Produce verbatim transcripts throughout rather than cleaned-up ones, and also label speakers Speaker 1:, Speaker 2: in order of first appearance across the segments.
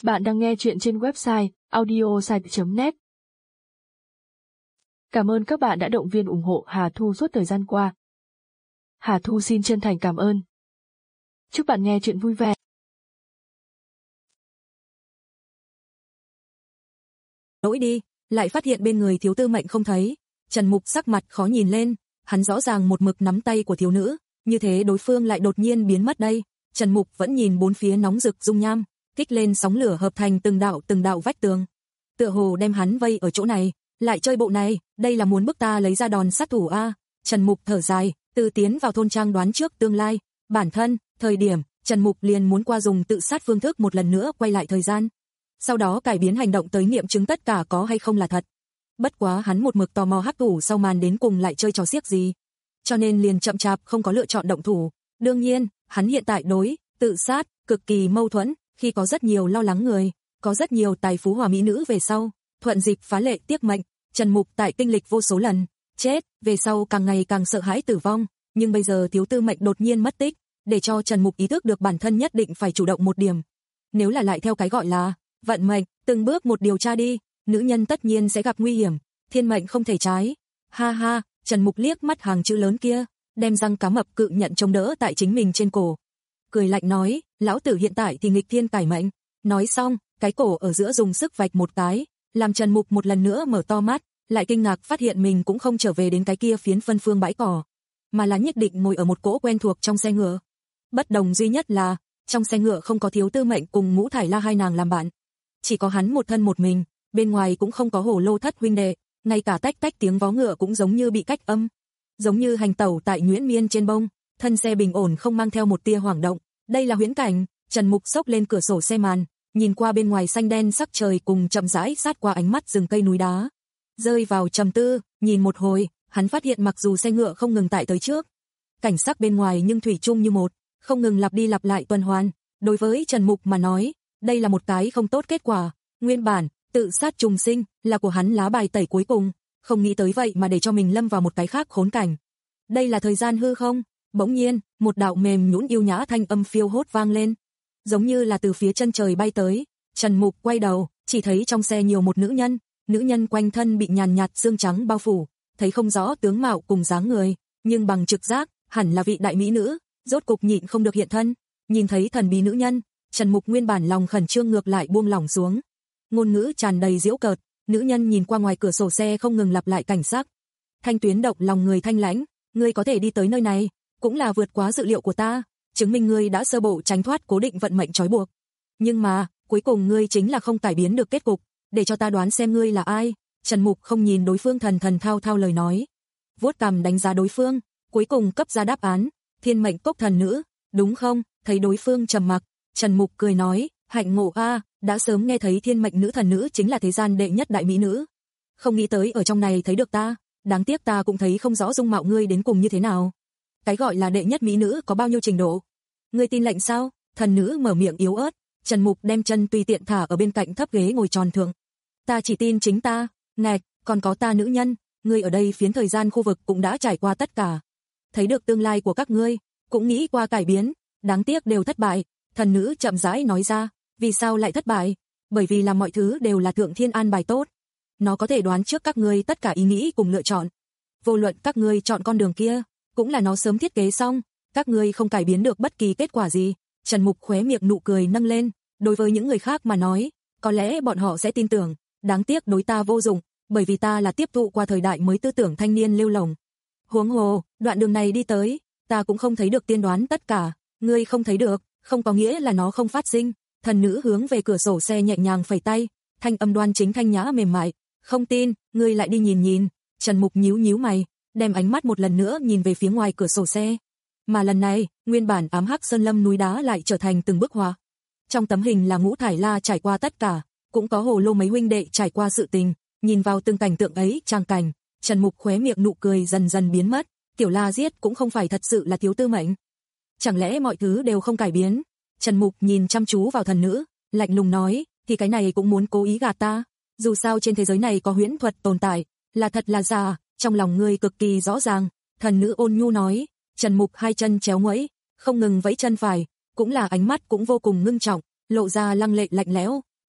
Speaker 1: Bạn đang nghe chuyện trên website audiosite chấm net. Cảm ơn các bạn đã động viên ủng hộ Hà Thu suốt thời gian qua. Hà Thu xin chân thành cảm ơn. Chúc bạn nghe chuyện vui vẻ.
Speaker 2: Lỗi đi, lại phát hiện bên người thiếu tư mệnh không thấy. Trần Mục sắc mặt khó nhìn lên, hắn rõ ràng một mực nắm tay của thiếu nữ, như thế đối phương lại đột nhiên biến mất đây. Trần Mục vẫn nhìn bốn phía nóng rực dung nham, kích lên sóng lửa hợp thành từng đạo từng đạo vách tường. Tựa hồ đem hắn vây ở chỗ này, lại chơi bộ này, đây là muốn bức ta lấy ra đòn sát thủ a. Trần Mục thở dài, từ tiến vào thôn trang đoán trước tương lai, bản thân, thời điểm, Trần Mục liền muốn qua dùng tự sát phương thức một lần nữa quay lại thời gian. Sau đó cải biến hành động tới nghiệm chứng tất cả có hay không là thật. Bất quá hắn một mực tò mò hắc thủ sau màn đến cùng lại chơi trò xiếc gì, cho nên liền chậm chạp không có lựa chọn động thủ. Đương nhiên, hắn hiện tại đối tự sát cực kỳ mâu thuẫn, khi có rất nhiều lo lắng người, có rất nhiều tài phú hòa mỹ nữ về sau, thuận dịp phá lệ tiếc mệnh. Trần Mục tại kinh lịch vô số lần chết, về sau càng ngày càng sợ hãi tử vong, nhưng bây giờ thiếu tư mệnh đột nhiên mất tích, để cho Trần Mục ý thức được bản thân nhất định phải chủ động một điểm. Nếu là lại theo cái gọi là vận mệnh, từng bước một điều tra đi, nữ nhân tất nhiên sẽ gặp nguy hiểm, thiên mệnh không thể trái. Ha ha, Trần Mục liếc mắt hàng chữ lớn kia, đem răng cá mập cự nhận chống đỡ tại chính mình trên cổ. Cười lạnh nói, lão tử hiện tại thì nghịch thiên cải mệnh. Nói xong, cái cổ ở giữa dùng sức vạch một cái, làm Trần Mục một lần nữa mở to mắt, lại kinh ngạc phát hiện mình cũng không trở về đến cái kia phiến phân phương bãi cỏ, mà là nhất định ngồi ở một cỗ quen thuộc trong xe ngựa. Bất đồng duy nhất là, trong xe ngựa không có thiếu tư mệnh cùng Ngũ Thải La hai nàng làm bạn. Chỉ có hắn một thân một mình, bên ngoài cũng không có Hổ Lô thất huynh đệ, ngay cả tách tách tiếng vó ngựa cũng giống như bị cách âm. Giống như hành tẩu tại nhuyễn miên trên bông, thân xe bình ổn không mang theo một tia hoảng động. Đây là huyễn cảnh. Trần Mục xốc lên cửa sổ xe màn, nhìn qua bên ngoài xanh đen sắc trời cùng chậm rãi sát qua ánh mắt rừng cây núi đá. Rơi vào trầm tư, nhìn một hồi, hắn phát hiện mặc dù xe ngựa không ngừng tại tới trước, cảnh sắc bên ngoài nhưng thủy chung như một, không ngừng lặp đi lặp lại tuần hoàn. Đối với Trần Mục mà nói, đây là một cái không tốt kết quả. Nguyên bản, tự sát trùng sinh là của hắn lá bài tẩy cuối cùng, không nghĩ tới vậy mà để cho mình lâm vào một cái khác khốn cảnh. Đây là thời gian hư không? Bỗng nhiên, một đạo mềm nhũn yêu nhã thanh âm phiêu hốt vang lên, giống như là từ phía chân trời bay tới. Trần Mục quay đầu, chỉ thấy trong xe nhiều một nữ nhân, nữ nhân quanh thân bị nhàn nhạt sương trắng bao phủ, thấy không rõ tướng mạo cùng dáng người, nhưng bằng trực giác, hẳn là vị đại mỹ nữ, rốt cục nhịn không được hiện thân. Nhìn thấy thần bí nữ nhân, Trần Mục nguyên bản lòng khẩn trương ngược lại buông lỏng xuống. Ngôn ngữ tràn đầy giễu cợt, nữ nhân nhìn qua ngoài cửa sổ xe không ngừng lặp lại cảnh sắc. Thanh tuyến độc lòng người thanh lãnh, ngươi có thể đi tới nơi này, cũng là vượt quá dự liệu của ta, chứng minh ngươi đã sơ bộ tránh thoát cố định vận mệnh trói buộc. Nhưng mà, cuối cùng ngươi chính là không cải biến được kết cục, để cho ta đoán xem ngươi là ai. Trần Mục không nhìn đối phương thần thần thao thao lời nói, vuốt cằm đánh giá đối phương, cuối cùng cấp ra đáp án, thiên mệnh cốc thần nữ, đúng không? Thấy đối phương trầm mặc, Trần Mục cười nói, hạnh ngộ a, đã sớm nghe thấy thiên mệnh nữ thần nữ chính là thế gian đệ nhất đại mỹ nữ, không nghĩ tới ở trong này thấy được ta, đáng tiếc ta cũng thấy không rõ dung mạo ngươi đến cùng như thế nào. Cái gọi là đệ nhất mỹ nữ có bao nhiêu trình độ? Ngươi tin lệnh sao? Thần nữ mở miệng yếu ớt. Trần Mục đem chân tùy tiện thả ở bên cạnh thấp ghế ngồi tròn thượng. Ta chỉ tin chính ta, ngạch, còn có ta nữ nhân, ngươi ở đây phiến thời gian khu vực cũng đã trải qua tất cả. Thấy được tương lai của các ngươi, cũng nghĩ qua cải biến, đáng tiếc đều thất bại. Thần nữ chậm rãi nói ra, vì sao lại thất bại? Bởi vì là mọi thứ đều là thượng thiên an bài tốt. Nó có thể đoán trước các ngươi tất cả ý nghĩ cùng lựa chọn. Vô luận các ngươi chọn con đường kia, cũng là nó sớm thiết kế xong, các ngươi không cải biến được bất kỳ kết quả gì. Trần Mục khóe miệng nụ cười nâng lên, đối với những người khác mà nói, có lẽ bọn họ sẽ tin tưởng, đáng tiếc đối ta vô dụng, bởi vì ta là tiếp thụ qua thời đại mới tư tưởng thanh niên lêu lồng. Huống hồ, đoạn đường này đi tới, ta cũng không thấy được tiên đoán tất cả, ngươi không thấy được, không có nghĩa là nó không phát sinh. Thần nữ hướng về cửa sổ xe nhẹ nhàng phẩy tay, thanh âm đoan chính thanh nhã mềm mại, không tin, ngươi lại đi nhìn nhìn. Trần Mục nhíu nhíu mày, đem ánh mắt một lần nữa nhìn về phía ngoài cửa sổ xe. Mà lần này, nguyên bản ám hắc sơn lâm núi đá lại trở thành từng bức họa. Trong tấm hình là Ngũ Thải La trải qua tất cả, cũng có Hồ Lô mấy huynh đệ trải qua sự tình. Nhìn vào từng cảnh tượng ấy, trang cảnh, Trần Mục khóe miệng nụ cười dần dần biến mất. Tiểu La giết cũng không phải thật sự là thiếu tư mệnh. Chẳng lẽ mọi thứ đều không cải biến? Trần Mục nhìn chăm chú vào thần nữ, lạnh lùng nói, thì cái này cũng muốn cố ý gạt ta. Dù sao trên thế giới này có huyễn thuật tồn tại, là thật là giả, trong lòng ngươi cực kỳ rõ ràng. Thần nữ ôn nhu nói. Trần Mục hai chân chéo nguẫy, không ngừng vẫy chân phải, cũng là ánh mắt cũng vô cùng ngưng trọng, lộ ra lăng lệ lạnh lẽo.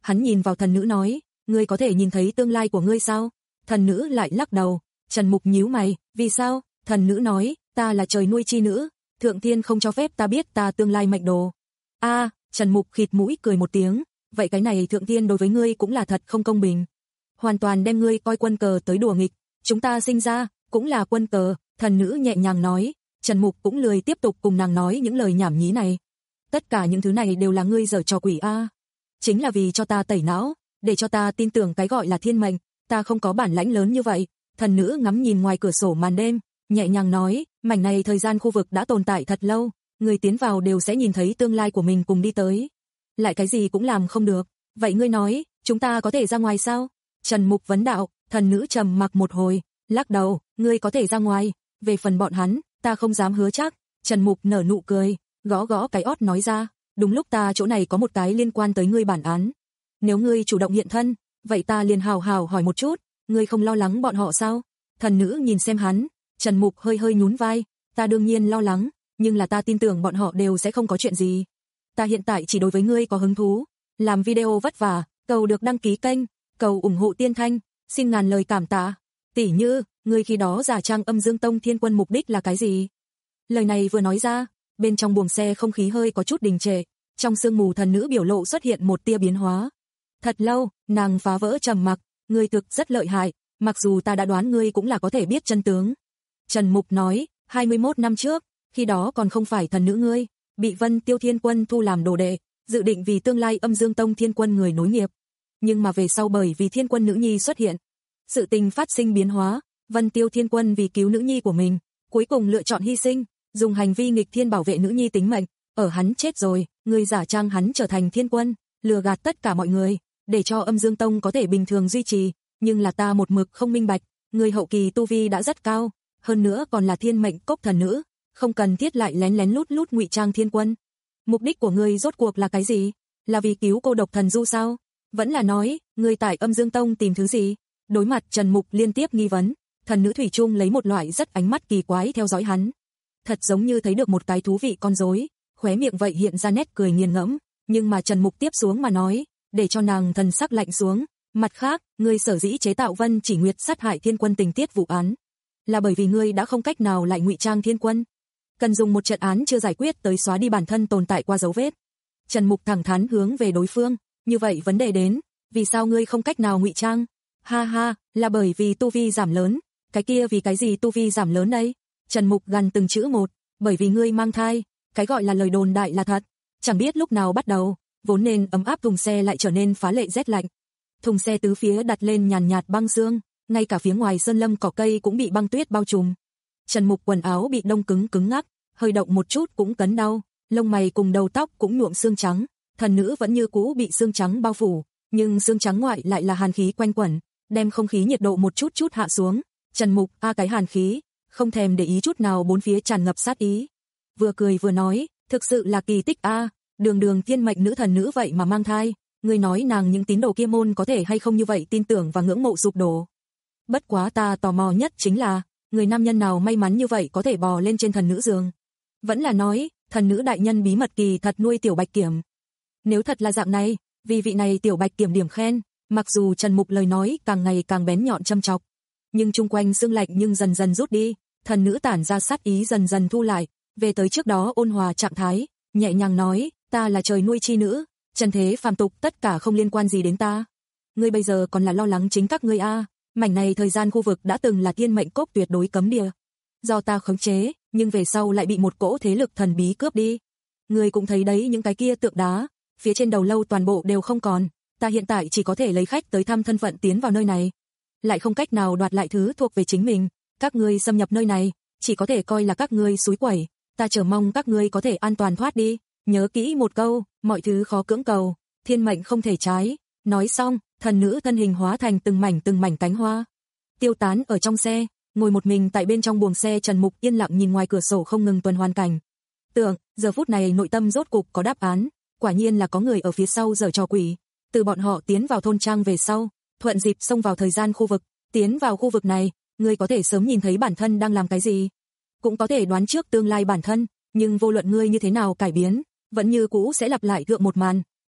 Speaker 2: Hắn nhìn vào thần nữ nói, ngươi có thể nhìn thấy tương lai của ngươi sao? Thần nữ lại lắc đầu. Trần Mục nhíu mày, vì sao? Thần nữ nói, ta là trời nuôi chi nữ, thượng thiên không cho phép ta biết ta tương lai mệnh đồ. A, Trần Mục khịt mũi cười một tiếng, vậy cái này thượng thiên đối với ngươi cũng là thật không công bình. Hoàn toàn đem ngươi coi quân cờ tới đùa nghịch, chúng ta sinh ra cũng là quân cờ, thần nữ nhẹ nhàng nói. Trần Mục cũng lười tiếp tục cùng nàng nói những lời nhảm nhí này. Tất cả những thứ này đều là ngươi giở trò quỷ a. Chính là vì cho ta tẩy não, để cho ta tin tưởng cái gọi là thiên mệnh, ta không có bản lãnh lớn như vậy. Thần nữ ngắm nhìn ngoài cửa sổ màn đêm, nhẹ nhàng nói, mảnh này thời gian khu vực đã tồn tại thật lâu, người tiến vào đều sẽ nhìn thấy tương lai của mình cùng đi tới. Lại cái gì cũng làm không được, vậy ngươi nói, chúng ta có thể ra ngoài sao? Trần Mục vấn đạo. Thần nữ trầm mặc một hồi, lắc đầu, ngươi có thể ra ngoài, về phần bọn hắn, ta không dám hứa chắc. Trần Mục nở nụ cười, gõ gõ cái ót nói ra, đúng lúc ta chỗ này có một cái liên quan tới ngươi bản án. Nếu ngươi chủ động hiện thân, vậy ta liền hào hào hỏi một chút, ngươi không lo lắng bọn họ sao? Thần nữ nhìn xem hắn, Trần Mục hơi hơi nhún vai, ta đương nhiên lo lắng, nhưng là ta tin tưởng bọn họ đều sẽ không có chuyện gì. Ta hiện tại chỉ đối với ngươi có hứng thú, làm video vất vả, cầu được đăng ký kênh, cầu ủng hộ Tiên Thanh, xin ngàn lời cảm tạ. Tỷ Như, ngươi khi đó giả trang Âm Dương Tông Thiên Quân mục đích là cái gì? Lời này vừa nói ra, bên trong buồng xe không khí hơi có chút đình trệ, trong sương mù thần nữ biểu lộ xuất hiện một tia biến hóa. Thật lâu, nàng phá vỡ trầm mặc, ngươi thực rất lợi hại, mặc dù ta đã đoán ngươi cũng là có thể biết chân tướng. Trần Mục nói, hai mươi mốt năm trước, khi đó còn không phải thần nữ ngươi, bị Vân Tiêu Thiên Quân thu làm đồ đệ, dự định vì tương lai Âm Dương Tông Thiên Quân người nối nghiệp. Nhưng mà về sau bởi vì Thiên Quân nữ nhi xuất hiện, sự tình phát sinh biến hóa, Vân Tiêu Thiên Quân vì cứu nữ nhi của mình, cuối cùng lựa chọn hy sinh, dùng hành vi nghịch thiên bảo vệ nữ nhi tính mệnh, ở hắn chết rồi, ngươi giả trang hắn trở thành Thiên Quân, lừa gạt tất cả mọi người, để cho Âm Dương Tông có thể bình thường duy trì, nhưng là ta một mực không minh bạch, ngươi hậu kỳ tu vi đã rất cao, hơn nữa còn là thiên mệnh cốc thần nữ, không cần thiết lại lén lén lút lút ngụy trang Thiên Quân. Mục đích của ngươi rốt cuộc là cái gì? Là vì cứu cô độc thần du sao? Vẫn là nói, ngươi tại Âm Dương Tông tìm thứ gì? Đối mặt Trần Mục liên tiếp nghi vấn, thần nữ thủy chung lấy một loại rất ánh mắt kỳ quái theo dõi hắn. Thật giống như thấy được một cái thú vị con rối, khóe miệng vậy hiện ra nét cười nghiền ngẫm, nhưng mà Trần Mục tiếp xuống mà nói, để cho nàng thần sắc lạnh xuống. Mặt khác, ngươi sở dĩ chế tạo Vân Chỉ Nguyệt sát hại Thiên Quân tình tiết vụ án, là bởi vì ngươi đã không cách nào lại ngụy trang Thiên Quân, cần dùng một trận án chưa giải quyết tới xóa đi bản thân tồn tại qua dấu vết. Trần Mục thẳng thắn hướng về đối phương, như vậy vấn đề đến, vì sao ngươi không cách nào ngụy trang? Ha ha, là bởi vì tu vi giảm lớn. Cái kia vì cái gì tu vi giảm lớn đây? Trần Mục gằn từng chữ một, bởi vì ngươi mang thai, cái gọi là lời đồn đại là thật. Chẳng biết lúc nào bắt đầu, vốn nên ấm áp thùng xe lại trở nên phá lệ rét lạnh. Thùng xe tứ phía đặt lên nhàn nhạt băng sương, ngay cả phía ngoài sơn lâm cỏ cây cũng bị băng tuyết bao trùm. Trần Mục quần áo bị đông cứng cứng ngắc, hơi động một chút cũng cấn đau, lông mày cùng đầu tóc cũng nhuộm xương trắng, thần nữ vẫn như cũ bị xương trắng bao phủ, nhưng xương trắng ngoại lại là hàn khí quanh quẩn, đem không khí nhiệt độ một chút chút hạ xuống. Trần Mục a cái hàn khí, không thèm để ý chút nào bốn phía tràn ngập sát ý. Vừa cười vừa nói, thực sự là kỳ tích a, đường đường thiên mệnh nữ thần nữ vậy mà mang thai, ngươi nói nàng những tín đồ kia môn có thể hay không như vậy tin tưởng và ngưỡng mộ sụp đổ. Bất quá ta tò mò nhất chính là, người nam nhân nào may mắn như vậy có thể bò lên trên thần nữ giường. Vẫn là nói, thần nữ đại nhân bí mật kỳ thật nuôi tiểu bạch kiểm. Nếu thật là dạng này, vì vị này tiểu bạch kiểm điểm khen, mặc dù Trần Mục lời nói càng ngày càng bén nhọn châm chọc, nhưng chung quanh sương lạnh nhưng dần dần rút đi, thần nữ tản ra sát ý dần dần thu lại, về tới trước đó ôn hòa trạng thái, nhẹ nhàng nói, ta là trời nuôi chi nữ, trần thế phàm tục tất cả không liên quan gì đến ta. Ngươi bây giờ còn là lo lắng chính các ngươi a, mảnh này thời gian khu vực đã từng là thiên mệnh cốc tuyệt đối cấm địa, do ta khống chế, nhưng về sau lại bị một cỗ thế lực thần bí cướp đi. Ngươi cũng thấy đấy, những cái kia tượng đá, phía trên đầu lâu toàn bộ đều không còn, ta hiện tại chỉ có thể lấy khách tới thăm thân phận tiến vào nơi này, lại không cách nào đoạt lại thứ thuộc về chính mình. Các ngươi xâm nhập nơi này, chỉ có thể coi là các ngươi xúi quẩy, ta chờ mong các ngươi có thể an toàn thoát đi. Nhớ kỹ một câu, mọi thứ khó cưỡng cầu, thiên mệnh không thể trái. Nói xong, thần nữ thân hình hóa thành từng mảnh từng mảnh cánh hoa, tiêu tán ở trong xe. Ngồi một mình tại bên trong buồng xe, Trần Mục yên lặng nhìn ngoài cửa sổ không ngừng tuần hoàn cảnh. Tưởng, giờ phút này nội tâm rốt cục có đáp án, quả nhiên là có người ở phía sau giở trò quỷ. Từ bọn họ tiến vào thôn trang về sau, thuận dịp xông vào thời gian khu vực, tiến vào khu vực này, ngươi có thể sớm nhìn thấy bản thân đang làm cái gì, cũng có thể đoán trước tương lai bản thân, nhưng vô luận ngươi như thế nào cải biến, vẫn như cũ sẽ lặp lại thượng một màn,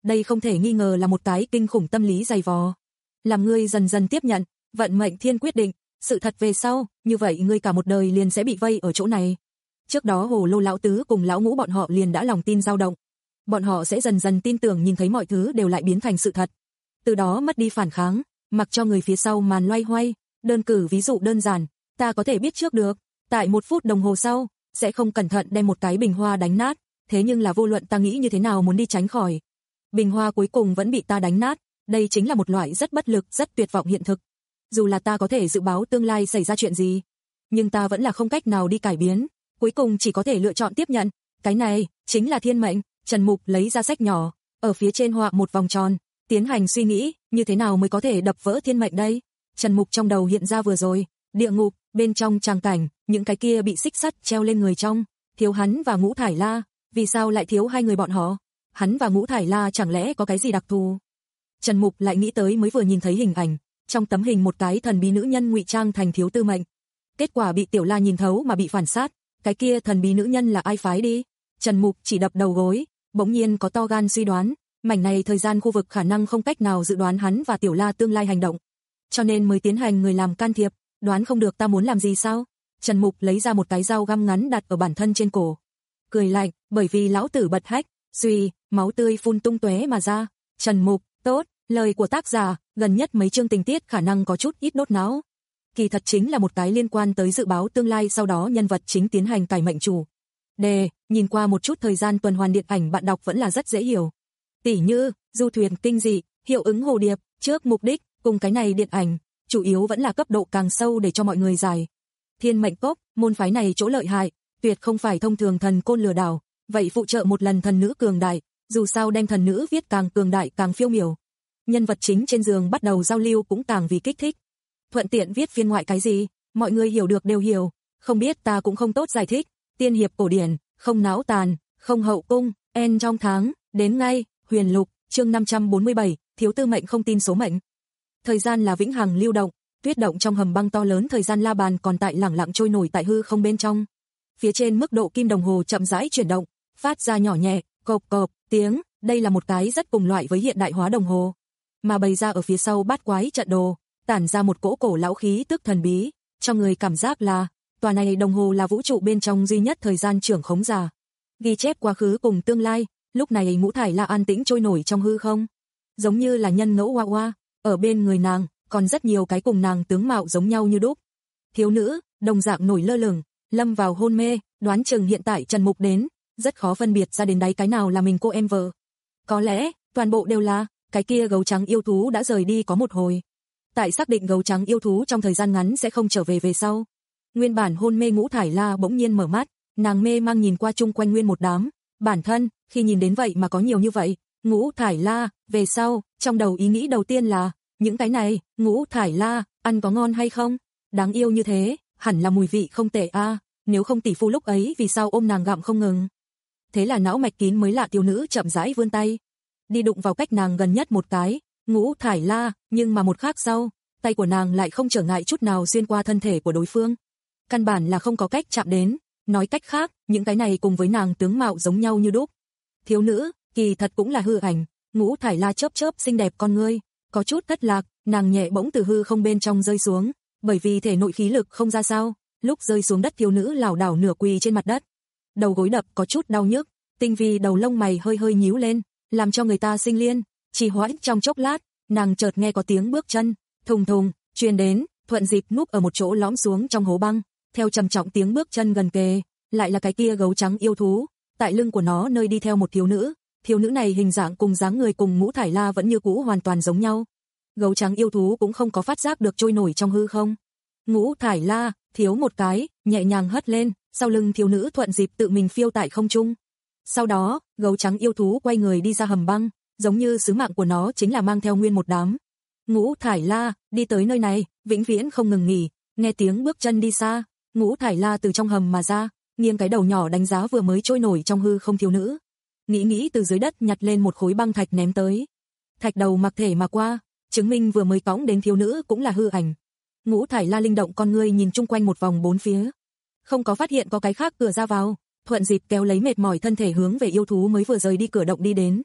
Speaker 2: đây không thể nghi ngờ là một cái kinh khủng tâm lý dày vò. Làm ngươi dần dần tiếp nhận, vận mệnh thiên quyết định, sự thật về sau, như vậy ngươi cả một đời liền sẽ bị vây ở chỗ này. Trước đó Hồ Lô lão tứ cùng lão Ngũ bọn họ liền đã lòng tin dao động. Bọn họ sẽ dần dần tin tưởng nhìn thấy mọi thứ đều lại biến thành sự thật. Từ đó mất đi phản kháng, mặc cho người phía sau màn loay hoay, đơn cử ví dụ đơn giản, ta có thể biết trước được, tại một phút đồng hồ sau, sẽ không cẩn thận đem một cái bình hoa đánh nát, thế nhưng là vô luận ta nghĩ như thế nào muốn đi tránh khỏi. Bình hoa cuối cùng vẫn bị ta đánh nát, đây chính là một loại rất bất lực, rất tuyệt vọng hiện thực. Dù là ta có thể dự báo tương lai xảy ra chuyện gì, nhưng ta vẫn là không cách nào đi cải biến, cuối cùng chỉ có thể lựa chọn tiếp nhận, cái này chính là thiên mệnh. Trần Mục lấy ra sách nhỏ, ở phía trên họa một vòng tròn, tiến hành suy nghĩ, như thế nào mới có thể đập vỡ thiên mệnh đây? Trần Mục trong đầu hiện ra vừa rồi, địa ngục, bên trong tràng cảnh, những cái kia bị xích sắt treo lên người trong, thiếu hắn và Ngũ Thải La, vì sao lại thiếu hai người bọn họ? Hắn và Ngũ Thải La chẳng lẽ có cái gì đặc thù? Trần Mục lại nghĩ tới mới vừa nhìn thấy hình ảnh, trong tấm hình một cái thần bí nữ nhân ngụy trang thành thiếu tư mệnh. Kết quả bị Tiểu La nhìn thấu mà bị phản sát, cái kia thần bí nữ nhân là ai phái đi? Trần Mục chỉ đập đầu gối, bỗng nhiên có to gan suy đoán, mảnh này thời gian khu vực khả năng không cách nào dự đoán hắn và Tiểu La tương lai hành động, cho nên mới tiến hành người làm can thiệp, đoán không được ta muốn làm gì sao? Trần Mục lấy ra một cái dao găm ngắn đặt ở bản thân trên cổ, cười lạnh, bởi vì lão tử bật hách, suy, máu tươi phun tung tóe mà ra. Trần Mục, tốt, lời của tác giả, gần nhất mấy chương tình tiết khả năng có chút ít đốt não. Kỳ thật chính là một cái liên quan tới dự báo tương lai, sau đó nhân vật chính tiến hành cải mệnh chủ. Đề, nhìn qua một chút thời gian tuần hoàn điện ảnh bạn đọc vẫn là rất dễ hiểu. Tỉ như, du thuyền kinh dị, hiệu ứng hồ điệp, trước mục đích, cùng cái này điện ảnh, chủ yếu vẫn là cấp độ càng sâu để cho mọi người giải. Thiên mệnh cốc, môn phái này chỗ lợi hại, tuyệt không phải thông thường thần côn lừa đảo, vậy phụ trợ một lần thần nữ cường đại, dù sao đem thần nữ viết càng cường đại càng phiêu miểu. Nhân vật chính trên giường bắt đầu giao lưu cũng càng vì kích thích. Thuận tiện viết phiên ngoại cái gì, mọi người hiểu được đều hiểu, không biết ta cũng không tốt giải thích. Tiên hiệp cổ điển, không náo tàn, không hậu cung, en trong tháng, đến ngay, huyền lục, chương năm trăm bốn mươi bảy, thiếu tư mệnh không tin số mệnh. Thời gian là vĩnh hằng lưu động, tuyết động trong hầm băng to lớn, thời gian la bàn còn tại lẳng lặng trôi nổi tại hư không bên trong. Phía trên mức độ kim đồng hồ chậm rãi chuyển động, phát ra nhỏ nhẹ, cộp cộp tiếng, đây là một cái rất cùng loại với hiện đại hóa đồng hồ, mà bày ra ở phía sau bát quái trận đồ, tản ra một cỗ cổ lão khí tức thần bí, cho người cảm giác là tòa này đồng hồ là vũ trụ bên trong duy nhất thời gian trưởng khống giả, ghi chép quá khứ cùng tương lai. Lúc này Ngũ Thải La an tĩnh trôi nổi trong hư không, giống như là nhân ngẫu hoa hoa, ở bên người nàng còn rất nhiều cái cùng nàng tướng mạo giống nhau như đúc. Thiếu nữ, đồng dạng nổi lơ lửng, lâm vào hôn mê, đoán chừng hiện tại Trần Mục đến, rất khó phân biệt ra đến đáy cái nào là mình cô em vợ. Có lẽ, toàn bộ đều là, cái kia gấu trắng yêu thú đã rời đi có một hồi. Tại xác định gấu trắng yêu thú trong thời gian ngắn sẽ không trở về về sau. Nguyên bản hôn mê Ngũ Thải La bỗng nhiên mở mắt, nàng mê mang nhìn qua chung quanh nguyên một đám, bản thân, khi nhìn đến vậy mà có nhiều như vậy, Ngũ Thải La, về sau, trong đầu ý nghĩ đầu tiên là, những cái này, Ngũ Thải La, ăn có ngon hay không? Đáng yêu như thế, hẳn là mùi vị không tệ a, nếu không tỷ phu lúc ấy vì sao ôm nàng gặm không ngừng. Thế là não mạch kín mới lạ thiếu nữ chậm rãi vươn tay, đi đụng vào cách nàng gần nhất một cái, Ngũ Thải La, nhưng mà một khắc sau, tay của nàng lại không trở ngại chút nào xuyên qua thân thể của đối phương. Căn bản là không có cách chạm đến, nói cách khác, những cái này cùng với nàng tướng mạo giống nhau như đúc. Thiếu nữ, kỳ thật cũng là hư ảnh, Ngũ Thải La chớp chớp xinh đẹp con ngươi, có chút thất lạc, nàng nhẹ bỗng từ hư không bên trong rơi xuống, bởi vì thể nội khí lực không ra sao, lúc rơi xuống đất thiếu nữ lảo đảo nửa quỳ trên mặt đất. Đầu gối đập có chút đau nhức, tinh vi đầu lông mày hơi hơi nhíu lên, làm cho người ta sinh liên, chỉ hoãn trong chốc lát, nàng chợt nghe có tiếng bước chân, thùng thùng, truyền đến, thuận dịp núp ở một chỗ lõm xuống trong hố băng, theo trầm trọng tiếng bước chân gần kề, lại là cái kia gấu trắng yêu thú, tại lưng của nó nơi đi theo một thiếu nữ, thiếu nữ này hình dạng cùng dáng người cùng Ngũ Thải La vẫn như cũ hoàn toàn giống nhau. Gấu trắng yêu thú cũng không có phát giác được trôi nổi trong hư không. Ngũ Thải La, thiếu một cái, nhẹ nhàng hất lên, sau lưng thiếu nữ thuận dịp tự mình phiêu tại không trung. Sau đó, gấu trắng yêu thú quay người đi ra hầm băng, giống như sứ mạng của nó chính là mang theo nguyên một đám. Ngũ Thải La, đi tới nơi này, vĩnh viễn không ngừng nghỉ, nghe tiếng bước chân đi xa, Ngũ Thải La từ trong hầm mà ra, nghiêng cái đầu nhỏ đánh giá vừa mới trôi nổi trong hư không thiếu nữ. Nghĩ nghĩ từ dưới đất nhặt lên một khối băng thạch ném tới. Thạch đầu mặc thể mà qua, chứng minh vừa mới cõng đến thiếu nữ cũng là hư ảnh. Ngũ Thải La linh động con ngươi nhìn chung quanh một vòng bốn phía, không có phát hiện có cái khác cửa ra vào, thuận dịp kéo lấy mệt mỏi thân thể hướng về yêu thú mới vừa rời đi cửa động đi đến.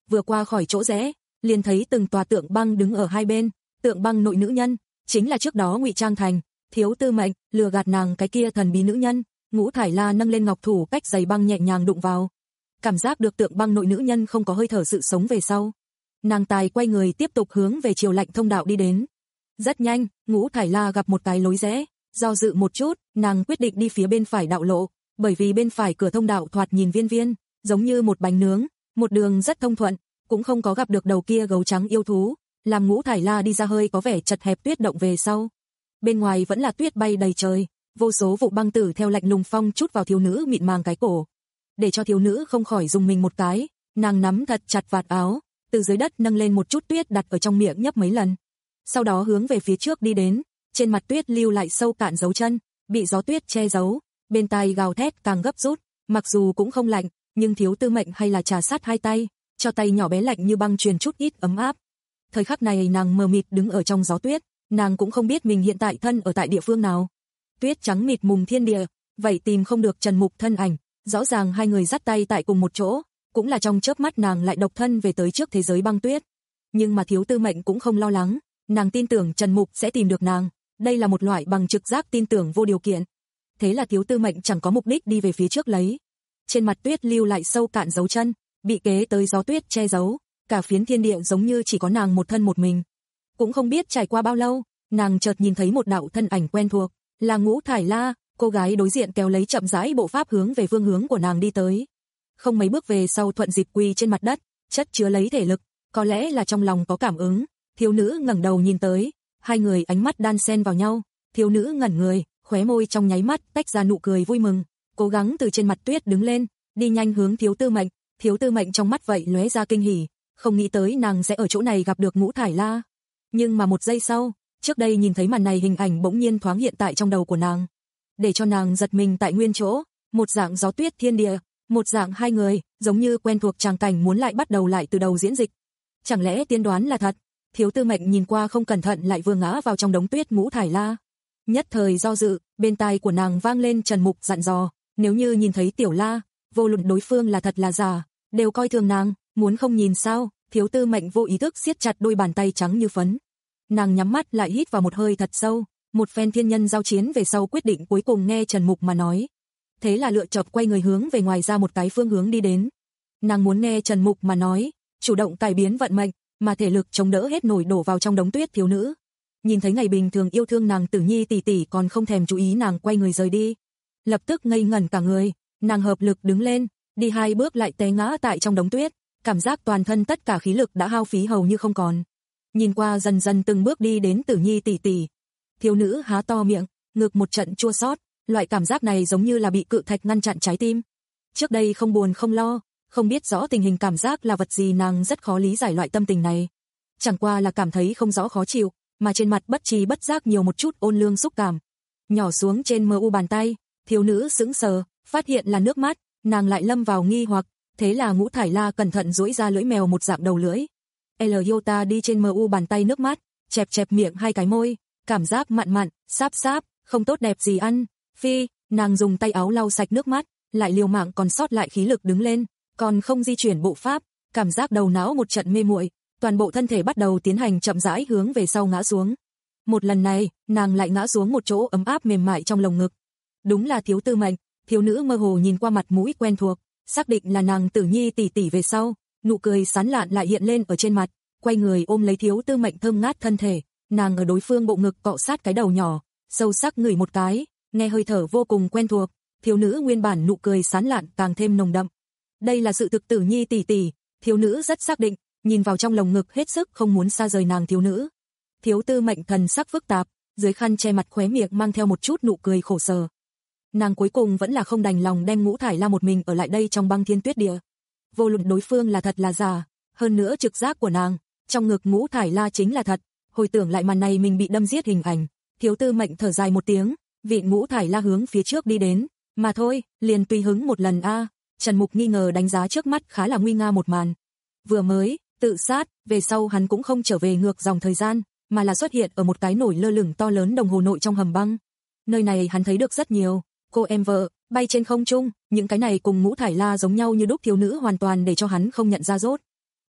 Speaker 2: vừa qua khỏi chỗ rẽ, liền thấy từng tòa tượng băng đứng ở hai bên, tượng băng nội nữ nhân, chính là trước đó ngụy trang thành Thiếu Tư Mệnh, lừa gạt nàng cái kia thần bí nữ nhân. Ngũ Thải La nâng lên ngọc thủ cách giày băng nhẹ nhàng đụng vào, cảm giác được tượng băng nội nữ nhân không có hơi thở sự sống về sau. Nàng tài quay người tiếp tục hướng về chiều lạnh thông đạo đi đến. Rất nhanh, Ngũ Thải La gặp một cái lối rẽ, do dự một chút, nàng quyết định đi phía bên phải đạo lộ, bởi vì bên phải cửa thông đạo thoạt nhìn viên viên, giống như một bánh nướng, một đường rất thông thuận, cũng không có gặp được đầu kia gấu trắng yêu thú, làm Ngũ Thải La đi ra hơi có vẻ chật hẹp tuyết động về sau. Bên ngoài vẫn là tuyết bay đầy trời, vô số vụ băng tử theo lạnh lùng phong chút vào thiếu nữ mịn màng cái cổ. Để cho thiếu nữ không khỏi dùng mình một cái, nàng nắm thật chặt vạt áo, từ dưới đất nâng lên một chút tuyết đặt ở trong miệng nhấp mấy lần. Sau đó hướng về phía trước đi đến, trên mặt tuyết lưu lại sâu cạn dấu chân, bị gió tuyết che giấu, bên tai gào thét càng gấp rút, mặc dù cũng không lạnh, nhưng Thiếu Tư Mệnh hay là trà sát hai tay, cho tay nhỏ bé lạnh như băng truyền chút ít ấm áp. Thời khắc này nàng mờ mịt đứng ở trong gió tuyết, nàng cũng không biết mình hiện tại thân ở tại địa phương nào. Tuyết trắng mịt mùng thiên địa, vậy tìm không được Trần Mục thân ảnh, rõ ràng hai người dắt tay tại cùng một chỗ, cũng là trong chớp mắt nàng lại độc thân về tới trước thế giới băng tuyết. Nhưng mà Thiếu Tư Mệnh cũng không lo lắng, nàng tin tưởng Trần Mục sẽ tìm được nàng, đây là một loại bằng trực giác tin tưởng vô điều kiện. Thế là Thiếu Tư Mệnh chẳng có mục đích đi về phía trước lấy. Trên mặt tuyết lưu lại sâu cạn dấu chân, bị kế tới gió tuyết che giấu, cả phiến thiên địa giống như chỉ có nàng một thân một mình. Cũng không biết trải qua bao lâu, nàng chợt nhìn thấy một đạo thân ảnh quen thuộc, là Ngũ Thải La, cô gái đối diện kéo lấy chậm rãi bộ pháp hướng về phương hướng của nàng đi tới. Không mấy bước về sau thuận dịp quỳ trên mặt đất, chất chứa lấy thể lực, có lẽ là trong lòng có cảm ứng, thiếu nữ ngẩng đầu nhìn tới, hai người ánh mắt đan xen vào nhau, thiếu nữ ngẩn người, khóe môi trong nháy mắt tách ra nụ cười vui mừng, cố gắng từ trên mặt tuyết đứng lên, đi nhanh hướng Thiếu Tư Mệnh. Thiếu Tư Mệnh trong mắt vậy lóe ra kinh hỉ, không nghĩ tới nàng sẽ ở chỗ này gặp được Ngũ Thải La. Nhưng mà một giây sau, trước đây nhìn thấy màn này hình ảnh bỗng nhiên thoáng hiện tại trong đầu của nàng, để cho nàng giật mình tại nguyên chỗ, một dạng gió tuyết thiên địa, một dạng hai người, giống như quen thuộc tràng cảnh muốn lại bắt đầu lại từ đầu diễn dịch. Chẳng lẽ tiên đoán là thật? Thiếu Tư Mệnh nhìn qua không cẩn thận lại vừa ngã vào trong đống tuyết Ngũ Thải La. Nhất thời do dự, bên tai của nàng vang lên Trần Mục dặn dò, nếu như nhìn thấy Tiểu La, vô luận đối phương là thật là giả, đều coi thường nàng, muốn không nhìn sao? Thiếu Tư Mệnh vô ý thức siết chặt đôi bàn tay trắng như phấn. Nàng nhắm mắt lại hít vào một hơi thật sâu, một phen thiên nhân giao chiến về sau quyết định cuối cùng nghe Trần Mục mà nói. Thế là lựa chọn quay người hướng về ngoài ra một cái phương hướng đi đến. Nàng muốn nghe Trần Mục mà nói, chủ động cải biến vận mệnh, mà thể lực chống đỡ hết nổi đổ vào trong đống tuyết thiếu nữ. Nhìn thấy ngày bình thường yêu thương nàng Tử Nhi tỷ tỷ còn không thèm chú ý nàng quay người rời đi. Lập tức ngây ngẩn cả người, nàng hợp lực đứng lên, đi hai bước lại té ngã tại trong đống tuyết, cảm giác toàn thân tất cả khí lực đã hao phí hầu như không còn. Nhìn qua dần dần từng bước đi đến Tử Nhi tỷ tỷ, thiếu nữ há to miệng, ngực một trận chua xót, loại cảm giác này giống như là bị cự thạch ngăn chặn trái tim. Trước đây không buồn không lo, không biết rõ tình hình cảm giác là vật gì, nàng rất khó lý giải loại tâm tình này. Chẳng qua là cảm thấy không rõ khó chịu, mà trên mặt bất tri bất giác nhiều một chút ôn lương xúc cảm. Nhỏ xuống trên mờ u bàn tay, thiếu nữ sững sờ, phát hiện là nước mắt, nàng lại lâm vào nghi hoặc, thế là Ngũ Thải La cẩn thận duỗi ra lưỡi mèo một dạng đầu lưỡi. Eliota đi trên mờ u bàn tay nước mắt, chẹp chẹp miệng hai cái môi, cảm giác mặn mặn, sáp sáp, không tốt đẹp gì ăn. Phi, nàng dùng tay áo lau sạch nước mắt, lại liều mạng còn sót lại khí lực đứng lên, còn không di chuyển bộ pháp, cảm giác đầu não một trận mê muội, toàn bộ thân thể bắt đầu tiến hành chậm rãi hướng về sau ngã xuống. Một lần này, nàng lại ngã xuống một chỗ ấm áp mềm mại trong lồng ngực. Đúng là Thiếu Tư Mệnh, thiếu nữ mơ hồ nhìn qua mặt mũi quen thuộc, xác định là nàng Tử Nhi tỷ tỷ về sau, nụ cười sán lạn lại hiện lên ở trên mặt, quay người ôm lấy Thiếu Tư Mệnh thơm ngát thân thể, nàng ở đối phương bộ ngực cọ sát cái đầu nhỏ, sâu sắc ngửi một cái, nghe hơi thở vô cùng quen thuộc, thiếu nữ nguyên bản nụ cười sán lạn càng thêm nồng đậm. Đây là sự thực Tử Nhi tỷ tỷ, thiếu nữ rất xác định, nhìn vào trong lồng ngực hết sức không muốn xa rời nàng thiếu nữ. Thiếu Tư Mệnh thần sắc phức tạp, dưới khăn che mặt khóe miệng mang theo một chút nụ cười khổ sở. Nàng cuối cùng vẫn là không đành lòng đem Ngũ Thải La một mình ở lại đây trong băng thiên tuyết địa. Vô luận đối phương là thật là giả, hơn nữa trực giác của nàng, trong ngực Ngũ Thải La chính là thật. Hồi tưởng lại màn này mình bị đâm giết hình ảnh, Thiếu Tư Mệnh thở dài một tiếng, vị Ngũ Thải La hướng phía trước đi đến, mà thôi, liền tùy hứng một lần a. À. Trần Mục nghi ngờ đánh giá trước mắt khá là nguy nga một màn. Vừa mới tự sát, về sau hắn cũng không trở về ngược dòng thời gian, mà là xuất hiện ở một cái nổi lơ lửng to lớn đồng hồ nội trong hầm băng. Nơi này hắn thấy được rất nhiều cô em vợ bay trên không trung, những cái này cùng Ngũ Thải La giống nhau như đúc, thiếu nữ hoàn toàn để cho hắn không nhận ra rốt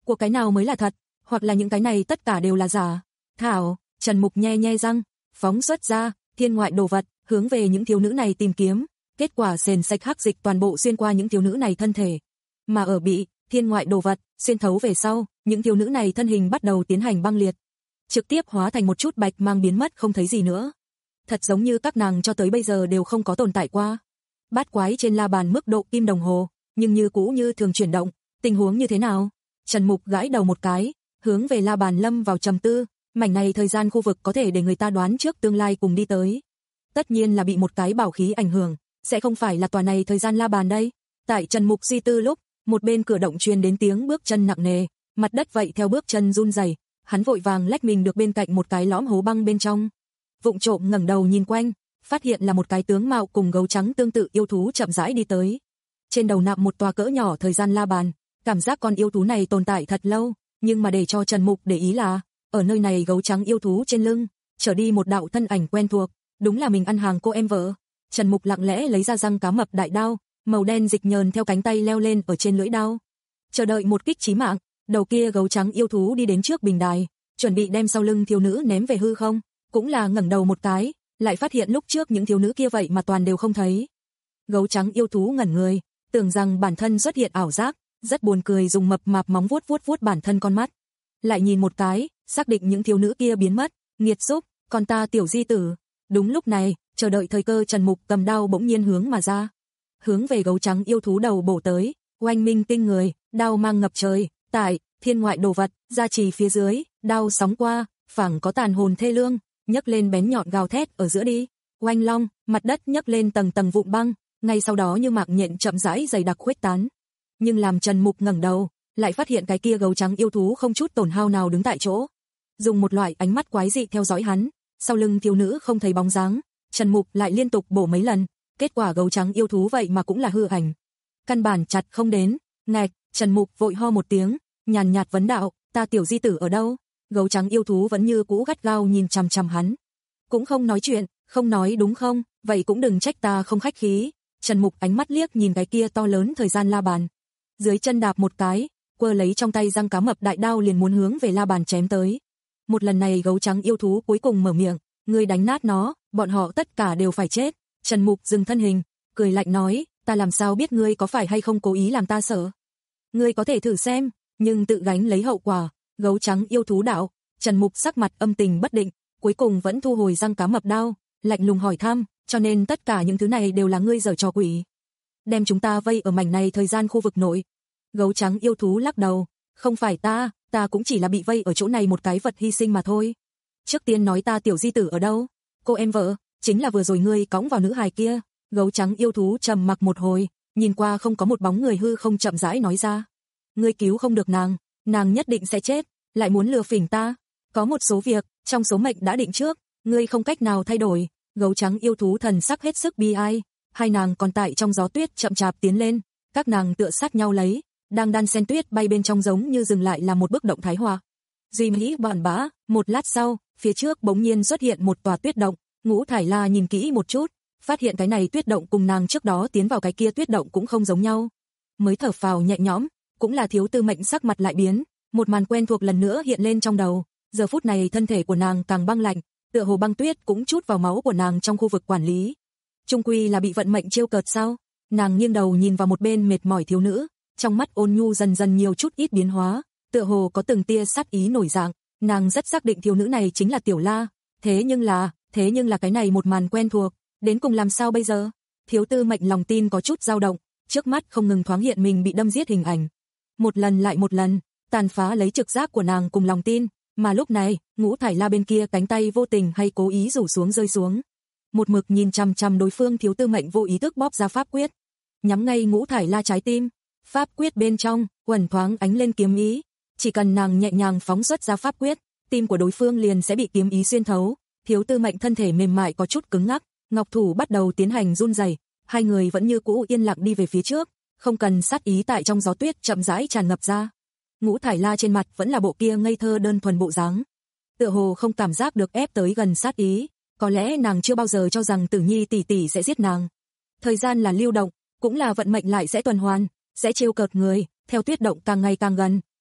Speaker 2: của cái nào mới là thật, hoặc là những cái này tất cả đều là giả. Thảo, Trần Mục nhe nhe răng, phóng xuất ra thiên ngoại đồ vật, hướng về những thiếu nữ này tìm kiếm, kết quả sền sạch hắc dịch toàn bộ xuyên qua những thiếu nữ này thân thể. Mà ở bị thiên ngoại đồ vật xuyên thấu về sau, những thiếu nữ này thân hình bắt đầu tiến hành băng liệt, trực tiếp hóa thành một chút bạch mang biến mất không thấy gì nữa. Thật giống như các nàng cho tới bây giờ đều không có tồn tại qua. Bát quái trên la bàn mức độ kim đồng hồ, nhưng như cũ như thường chuyển động, tình huống như thế nào? Trần Mục gãi đầu một cái, hướng về la bàn lâm vào trầm tư, mảnh này thời gian khu vực có thể để người ta đoán trước tương lai cùng đi tới. Tất nhiên là bị một cái bảo khí ảnh hưởng, sẽ không phải là tòa này thời gian la bàn đây. Tại Trần Mục suy tư lúc, một bên cửa động truyền đến tiếng bước chân nặng nề, mặt đất vậy theo bước chân run rẩy, hắn vội vàng lách mình được bên cạnh một cái lõm hố băng bên trong. Vụng trộm ngẩng đầu nhìn quanh, phát hiện là một cái tướng mạo cùng gấu trắng tương tự yêu thú chậm rãi đi tới. Trên đầu nạm một tòa cỡ nhỏ thời gian la bàn, cảm giác con yêu thú này tồn tại thật lâu, nhưng mà để cho Trần Mục để ý là, ở nơi này gấu trắng yêu thú trên lưng, trở đi một đạo thân ảnh quen thuộc, đúng là mình ăn hàng cô em vợ. Trần Mục lặng lẽ lấy ra răng cá mập đại đao, màu đen dịch nhờn theo cánh tay leo lên ở trên lưỡi đao. Chờ đợi một kích chí mạng, đầu kia gấu trắng yêu thú đi đến trước bình đài, chuẩn bị đem sau lưng thiếu nữ ném về hư không, cũng là ngẩng đầu một cái, lại phát hiện lúc trước những thiếu nữ kia vậy mà toàn đều không thấy. Gấu trắng yêu thú ngẩn người, tưởng rằng bản thân xuất hiện ảo giác, rất buồn cười dùng mập mạp móng vuốt vuốt vuốt bản thân con mắt. Lại nhìn một cái, xác định những thiếu nữ kia biến mất, nghiệt xúc, còn ta tiểu di tử. Đúng lúc này, chờ đợi thời cơ, Trần Mục cầm đao bỗng nhiên hướng mà ra, hướng về gấu trắng yêu thú đầu bổ tới, oanh minh kinh người, đao mang ngập trời, tại thiên ngoại đồ vật gia trì phía dưới, đao sóng qua, phảng có tàn hồn thê lương, nhấc lên bén nhọn gào thét ở giữa đi. Oanh long, mặt đất nhấc lên tầng tầng vụn băng, ngay sau đó như mạc nhện chậm rãi dày đặc khuếch tán. Nhưng làm Trần Mục ngẩng đầu, lại phát hiện cái kia gấu trắng yêu thú không chút tổn hao nào đứng tại chỗ, dùng một loại ánh mắt quái dị theo dõi hắn. Sau lưng thiếu nữ không thấy bóng dáng, Trần Mục lại liên tục bổ mấy lần, kết quả gấu trắng yêu thú vậy mà cũng là hư ảnh, căn bản chặt không đến. Ngạch, Trần Mục vội ho một tiếng, nhàn nhạt vấn đạo, ta tiểu di tử ở đâu? Gấu trắng yêu thú vẫn như cũ gắt gao nhìn chằm chằm hắn, cũng không nói chuyện. Không nói đúng không? Vậy cũng đừng trách ta không khách khí. Trần Mục ánh mắt liếc nhìn cái kia to lớn thời gian la bàn, dưới chân đạp một cái, quơ lấy trong tay răng cá mập đại đao liền muốn hướng về la bàn chém tới. Một lần này gấu trắng yêu thú cuối cùng mở miệng, ngươi đánh nát nó, bọn họ tất cả đều phải chết. Trần Mục dừng thân hình, cười lạnh nói, ta làm sao biết ngươi có phải hay không cố ý làm ta sợ? Ngươi có thể thử xem, nhưng tự gánh lấy hậu quả. Gấu trắng yêu thú đạo. Trần Mục sắc mặt âm tình bất định, cuối cùng vẫn thu hồi răng cá mập đao, lạnh lùng hỏi thăm, cho nên tất cả những thứ này đều là ngươi giở trò quỷ, đem chúng ta vây ở mảnh này thời gian khu vực nội. Gấu trắng yêu thú lắc đầu, không phải ta, ta cũng chỉ là bị vây ở chỗ này một cái vật hy sinh mà thôi. Trước tiên nói ta tiểu di tử ở đâu? Cô em vợ, chính là vừa rồi ngươi cõng vào nữ hài kia. Gấu trắng yêu thú trầm mặc một hồi, nhìn qua không có một bóng người hư không chậm rãi nói ra, ngươi cứu không được nàng, nàng nhất định sẽ chết, lại muốn lừa phỉnh ta. Có một số việc, trong số mệnh đã định trước, ngươi không cách nào thay đổi. Gấu trắng yêu thú thần sắc hết sức bi ai, hai nàng còn tại trong gió tuyết chậm chạp tiến lên, các nàng tựa sát nhau lấy, đang đan xen tuyết bay bên trong giống như dừng lại là một bức động thái họa. Duy mỹ bản bã, một lát sau, phía trước bỗng nhiên xuất hiện một tòa tuyết động, Ngũ Thải La nhìn kỹ một chút, phát hiện cái này tuyết động cùng nàng trước đó tiến vào cái kia tuyết động cũng không giống nhau. Mới thở phào nhẹ nhõm, cũng là Thiếu Tư Mệnh sắc mặt lại biến, một màn quen thuộc lần nữa hiện lên trong đầu. Giờ phút này thân thể của nàng càng băng lạnh, tựa hồ băng tuyết cũng chút vào máu của nàng trong khu vực quản lý. Trung quy là bị vận mệnh trêu cợt sao? Nàng nghiêng đầu nhìn vào một bên mệt mỏi thiếu nữ, trong mắt ôn nhu dần dần nhiều chút ít biến hóa, tựa hồ có từng tia sát ý nổi dạng. Nàng rất xác định thiếu nữ này chính là Tiểu La, thế nhưng là, thế nhưng là cái này một màn quen thuộc, đến cùng làm sao bây giờ? Thiếu Tư Mệnh lòng tin có chút dao động, trước mắt không ngừng thoáng hiện mình bị đâm giết hình ảnh, một lần lại một lần, tàn phá lấy trực giác của nàng cùng lòng tin. Mà lúc này, Ngũ Thải La bên kia cánh tay vô tình hay cố ý rủ xuống rơi xuống. Một mực nhìn chằm chằm đối phương, Thiếu Tư Mệnh vô ý thức bóp ra pháp quyết, nhắm ngay Ngũ Thải La trái tim. Pháp quyết bên trong, quẩn thoáng ánh lên kiếm ý. Chỉ cần nàng nhẹ nhàng phóng xuất ra pháp quyết, tim của đối phương liền sẽ bị kiếm ý xuyên thấu. Thiếu Tư Mệnh thân thể mềm mại có chút cứng ngắc, ngọc thủ bắt đầu tiến hành run rẩy. Hai người vẫn như cũ yên lặng đi về phía trước, không cần sát ý tại trong gió tuyết chậm rãi tràn ngập ra. Ngũ Thải La trên mặt vẫn là bộ kia ngây thơ đơn thuần bộ dáng, tựa hồ không cảm giác được ép tới gần sát ý, có lẽ nàng chưa bao giờ cho rằng Tử Nhi tỷ tỷ sẽ giết nàng. Thời gian là lưu động, cũng là vận mệnh lại sẽ tuần hoàn, sẽ trêu cợt người, theo tuyết động càng ngày càng gần,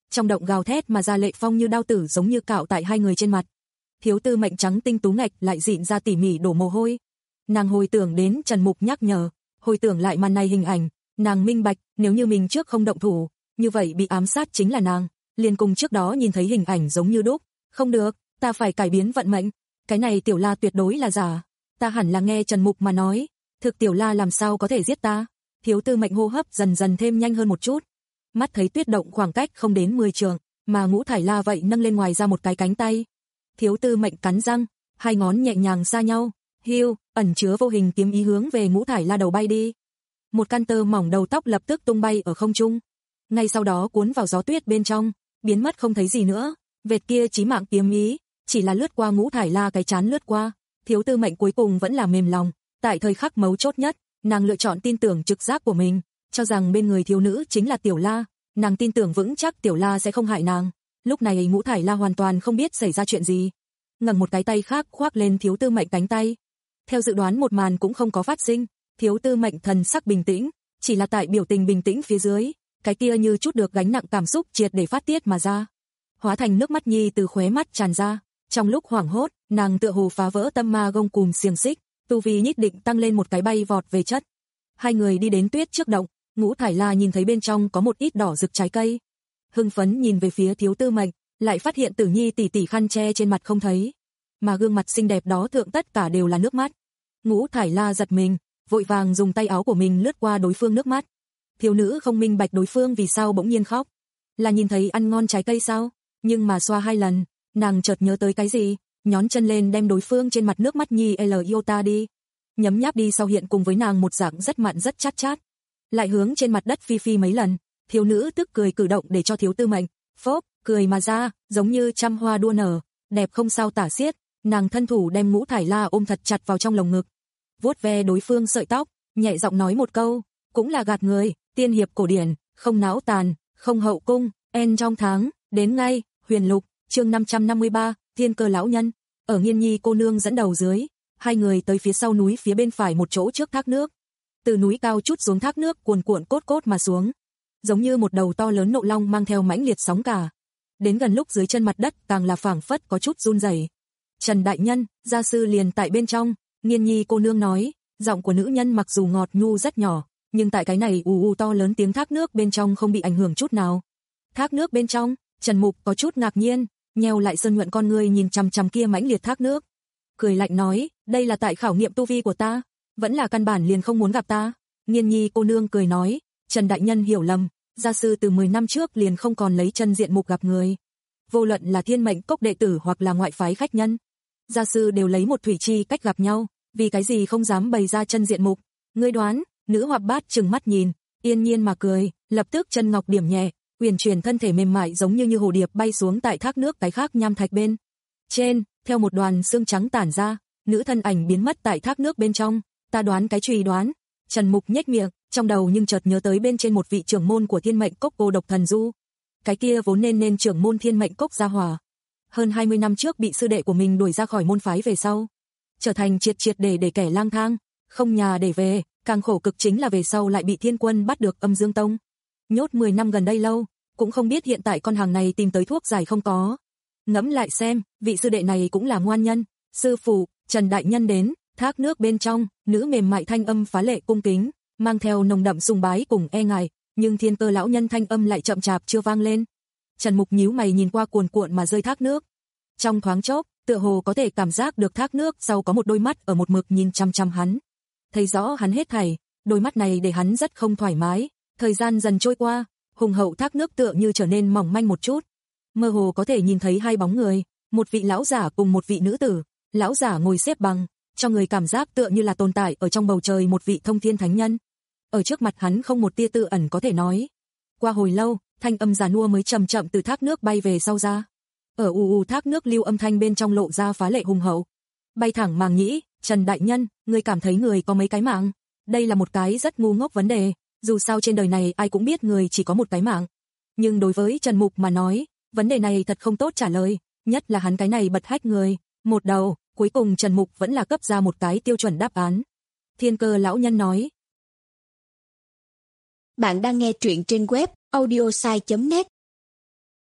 Speaker 2: trong động gào thét mà ra lệ phong như đao tử giống như cạo tại hai người trên mặt. Thiếu Tư Mệnh trắng tinh tú ngạch lại dịn ra tỉ mỉ đổ mồ hôi. Nàng hồi tưởng đến Trần Mục nhắc nhở, hồi tưởng lại màn này hình ảnh, nàng minh bạch, nếu như mình trước không động thủ, như vậy bị ám sát chính là nàng, liền cùng trước đó nhìn thấy hình ảnh giống như đúc, không được, ta phải cải biến vận mệnh, cái này Tiểu La tuyệt đối là giả, ta hẳn là nghe Trần Mục mà nói, thực Tiểu La làm sao có thể giết ta? Thiếu Tư Mệnh hô hấp dần dần thêm nhanh hơn một chút. Mắt thấy Tuyết Động khoảng cách không đến mười trượng, mà Ngũ Thải La vậy nâng lên ngoài ra một cái cánh tay. Thiếu Tư Mệnh cắn răng, hai ngón nhẹ nhàng xa nhau, hiu, ẩn chứa vô hình kiếm ý hướng về Ngũ Thải La đầu bay đi. Một căn tơ mỏng đầu tóc lập tức tung bay ở không trung, ngay sau đó cuốn vào gió tuyết bên trong, biến mất không thấy gì nữa. Vệt kia chí mạng kiếm ý, chỉ là lướt qua Ngũ Thải La cái chán lướt qua, Thiếu Tư Mệnh cuối cùng vẫn là mềm lòng, tại thời khắc mấu chốt nhất, nàng lựa chọn tin tưởng trực giác của mình, cho rằng bên người thiếu nữ chính là Tiểu La, nàng tin tưởng vững chắc Tiểu La sẽ không hại nàng. Lúc này Ngũ Thải La hoàn toàn không biết xảy ra chuyện gì, ngẩng một cái tay khác khoác lên Thiếu Tư Mệnh cánh tay. Theo dự đoán một màn cũng không có phát sinh, Thiếu Tư Mệnh thần sắc bình tĩnh, chỉ là tại biểu tình bình tĩnh phía dưới, cái kia như chút được gánh nặng cảm xúc triệt để phát tiết mà ra, hóa thành nước mắt nhi từ khóe mắt tràn ra. Trong lúc hoảng hốt, nàng tựa hồ phá vỡ tâm ma gông cùm xiềng xích, tu vi nhất định tăng lên một cái bay vọt về chất. Hai người đi đến tuyết trước động, Ngũ Thải La nhìn thấy bên trong có một ít đỏ rực trái cây, hưng phấn nhìn về phía Thiếu Tư Mệnh, lại phát hiện Tử Nhi tỷ tỷ khăn che trên mặt không thấy, mà gương mặt xinh đẹp đó thượng tất cả đều là nước mắt. Ngũ Thải La giật mình, vội vàng dùng tay áo của mình lướt qua đối phương nước mắt. Thiếu nữ không minh bạch đối phương vì sao bỗng nhiên khóc, là nhìn thấy ăn ngon trái cây sao? Nhưng mà xoa hai lần, nàng chợt nhớ tới cái gì, nhón chân lên đem đối phương trên mặt nước mắt nhi L iota đi, nhấm nháp đi sau hiện cùng với nàng một dạng rất mặn rất chát chát, lại hướng trên mặt đất phi phi mấy lần. Thiếu nữ tức cười cử động để cho Thiếu Tư Mệnh phốp cười mà ra, giống như trăm hoa đua nở, đẹp không sao tả xiết. Nàng thân thủ đem Ngũ Thải La ôm thật chặt vào trong lồng ngực, vuốt ve đối phương sợi tóc, nhẹ giọng nói một câu, cũng là gạt người, tiên hiệp cổ điển, không não tàn, không hậu cung, en trong tháng, đến ngay. Huyền Lục, chương năm trăm năm mươi ba, Thiên Cơ lão nhân. Ở Nghiên Nhi cô nương dẫn đầu dưới, hai người tới phía sau núi phía bên phải một chỗ trước thác nước. Từ núi cao chút xuống thác nước cuồn cuộn cốt cốt mà xuống, giống như một đầu to lớn nộ long mang theo mãnh liệt sóng cả. Đến gần lúc dưới chân mặt đất càng là phảng phất có chút run rẩy. Trần đại nhân, gia sư liền tại bên trong, Nghiên Nhi cô nương nói, giọng của nữ nhân mặc dù ngọt nhu rất nhỏ, nhưng tại cái này ù ù to lớn tiếng thác nước bên trong không bị ảnh hưởng chút nào. Thác nước bên trong, Trần Mục có chút ngạc nhiên, nheo lại sơn nhuận con ngươi nhìn chằm chằm kia mãnh liệt thác nước, cười lạnh nói, đây là tại khảo nghiệm tu vi của ta, vẫn là căn bản liền không muốn gặp ta. Nghiên Nhi cô nương cười nói, Trần đại nhân hiểu lầm, gia sư từ mười năm trước liền không còn lấy chân diện mục gặp người, vô luận là Thiên Mệnh Cốc đệ tử hoặc là ngoại phái khách nhân, gia sư đều lấy một thủy chi cách gặp nhau, vì cái gì không dám bày ra chân diện mục? Ngươi đoán? Nữ Hoạt Bát trừng mắt nhìn, yên nhiên mà cười, lập tức chân ngọc điểm nhẹ, uyển chuyển thân thể mềm mại giống như như hồ điệp bay xuống tại thác nước cái khác nham thạch bên trên, theo một đoàn xương trắng tản ra, nữ thân ảnh biến mất tại thác nước bên trong. Ta đoán cái chùy đoán. Trần Mục nhếch miệng, trong đầu nhưng chợt nhớ tới bên trên một vị trưởng môn của Thiên Mệnh Cốc cô độc thần du. Cái kia vốn nên nên trưởng môn Thiên Mệnh Cốc gia hỏa, hơn hai mươi năm trước bị sư đệ của mình đuổi ra khỏi môn phái về sau, trở thành triệt triệt để để kẻ lang thang, không nhà để về, càng khổ cực chính là về sau lại bị Thiên Quân bắt được Âm Dương Tông, nhốt mười năm gần đây lâu, cũng không biết hiện tại con hàng này tìm tới thuốc giải không có. Ngẫm lại xem, vị sư đệ này cũng là ngoan nhân. Sư phụ, Trần đại nhân đến. Thác nước bên trong, nữ mềm mại thanh âm phá lệ cung kính, mang theo nồng đậm sùng bái cùng e ngại, nhưng Thiên Cơ lão nhân thanh âm lại chậm chạp chưa vang lên. Trần Mục nhíu mày nhìn qua cuồn cuộn mà rơi thác nước, trong thoáng chốc, tựa hồ có thể cảm giác được thác nước sau có một đôi mắt ở một mực nhìn chăm chăm hắn. Thấy rõ hắn hết thảy, đôi mắt này để hắn rất không thoải mái. Thời gian dần trôi qua, hùng hậu thác nước tựa như trở nên mỏng manh một chút. Mơ hồ có thể nhìn thấy hai bóng người, một vị lão giả cùng một vị nữ tử. Lão giả ngồi xếp bằng, cho người cảm giác tựa như là tồn tại ở trong bầu trời một vị thông thiên thánh nhân. Ở trước mặt hắn không một tia tự ẩn có thể nói. Qua hồi lâu, thanh âm già nua mới chậm chậm từ thác nước bay về sau ra. Ở u u thác nước lưu âm thanh bên trong lộ ra phá lệ hùng hậu. Bay thẳng màng nhĩ, Trần đại nhân, ngươi cảm thấy người có mấy cái mạng? Đây là một cái rất ngu ngốc vấn đề, dù sao trên đời này ai cũng biết người chỉ có một cái mạng. Nhưng đối với Trần Mục mà nói, vấn đề này thật không tốt trả lời, nhất là hắn cái này bật hách người, một đầu, cuối cùng Trần Mục vẫn là cấp ra một cái tiêu chuẩn đáp án. Thiên Cơ lão nhân nói.
Speaker 3: Bạn đang nghe truyện trên web audiosai chấm net